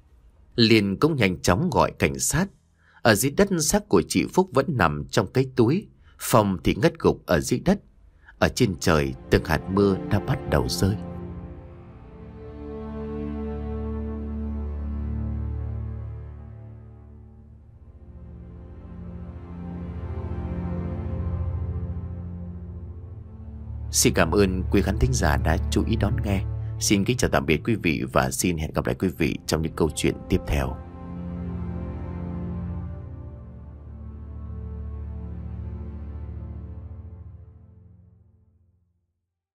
Liên cũng nhanh chóng gọi cảnh sát. Ở dưới đất xác của chị Phúc vẫn nằm trong cái túi. Phong thì ngất gục ở dưới đất. Ở trên trời từng hạt mưa đã bắt đầu rơi. Xin cảm ơn quý khán thính giả đã chú ý đón nghe. Xin kính chào tạm biệt quý vị và xin hẹn gặp lại quý vị trong những câu chuyện tiếp theo.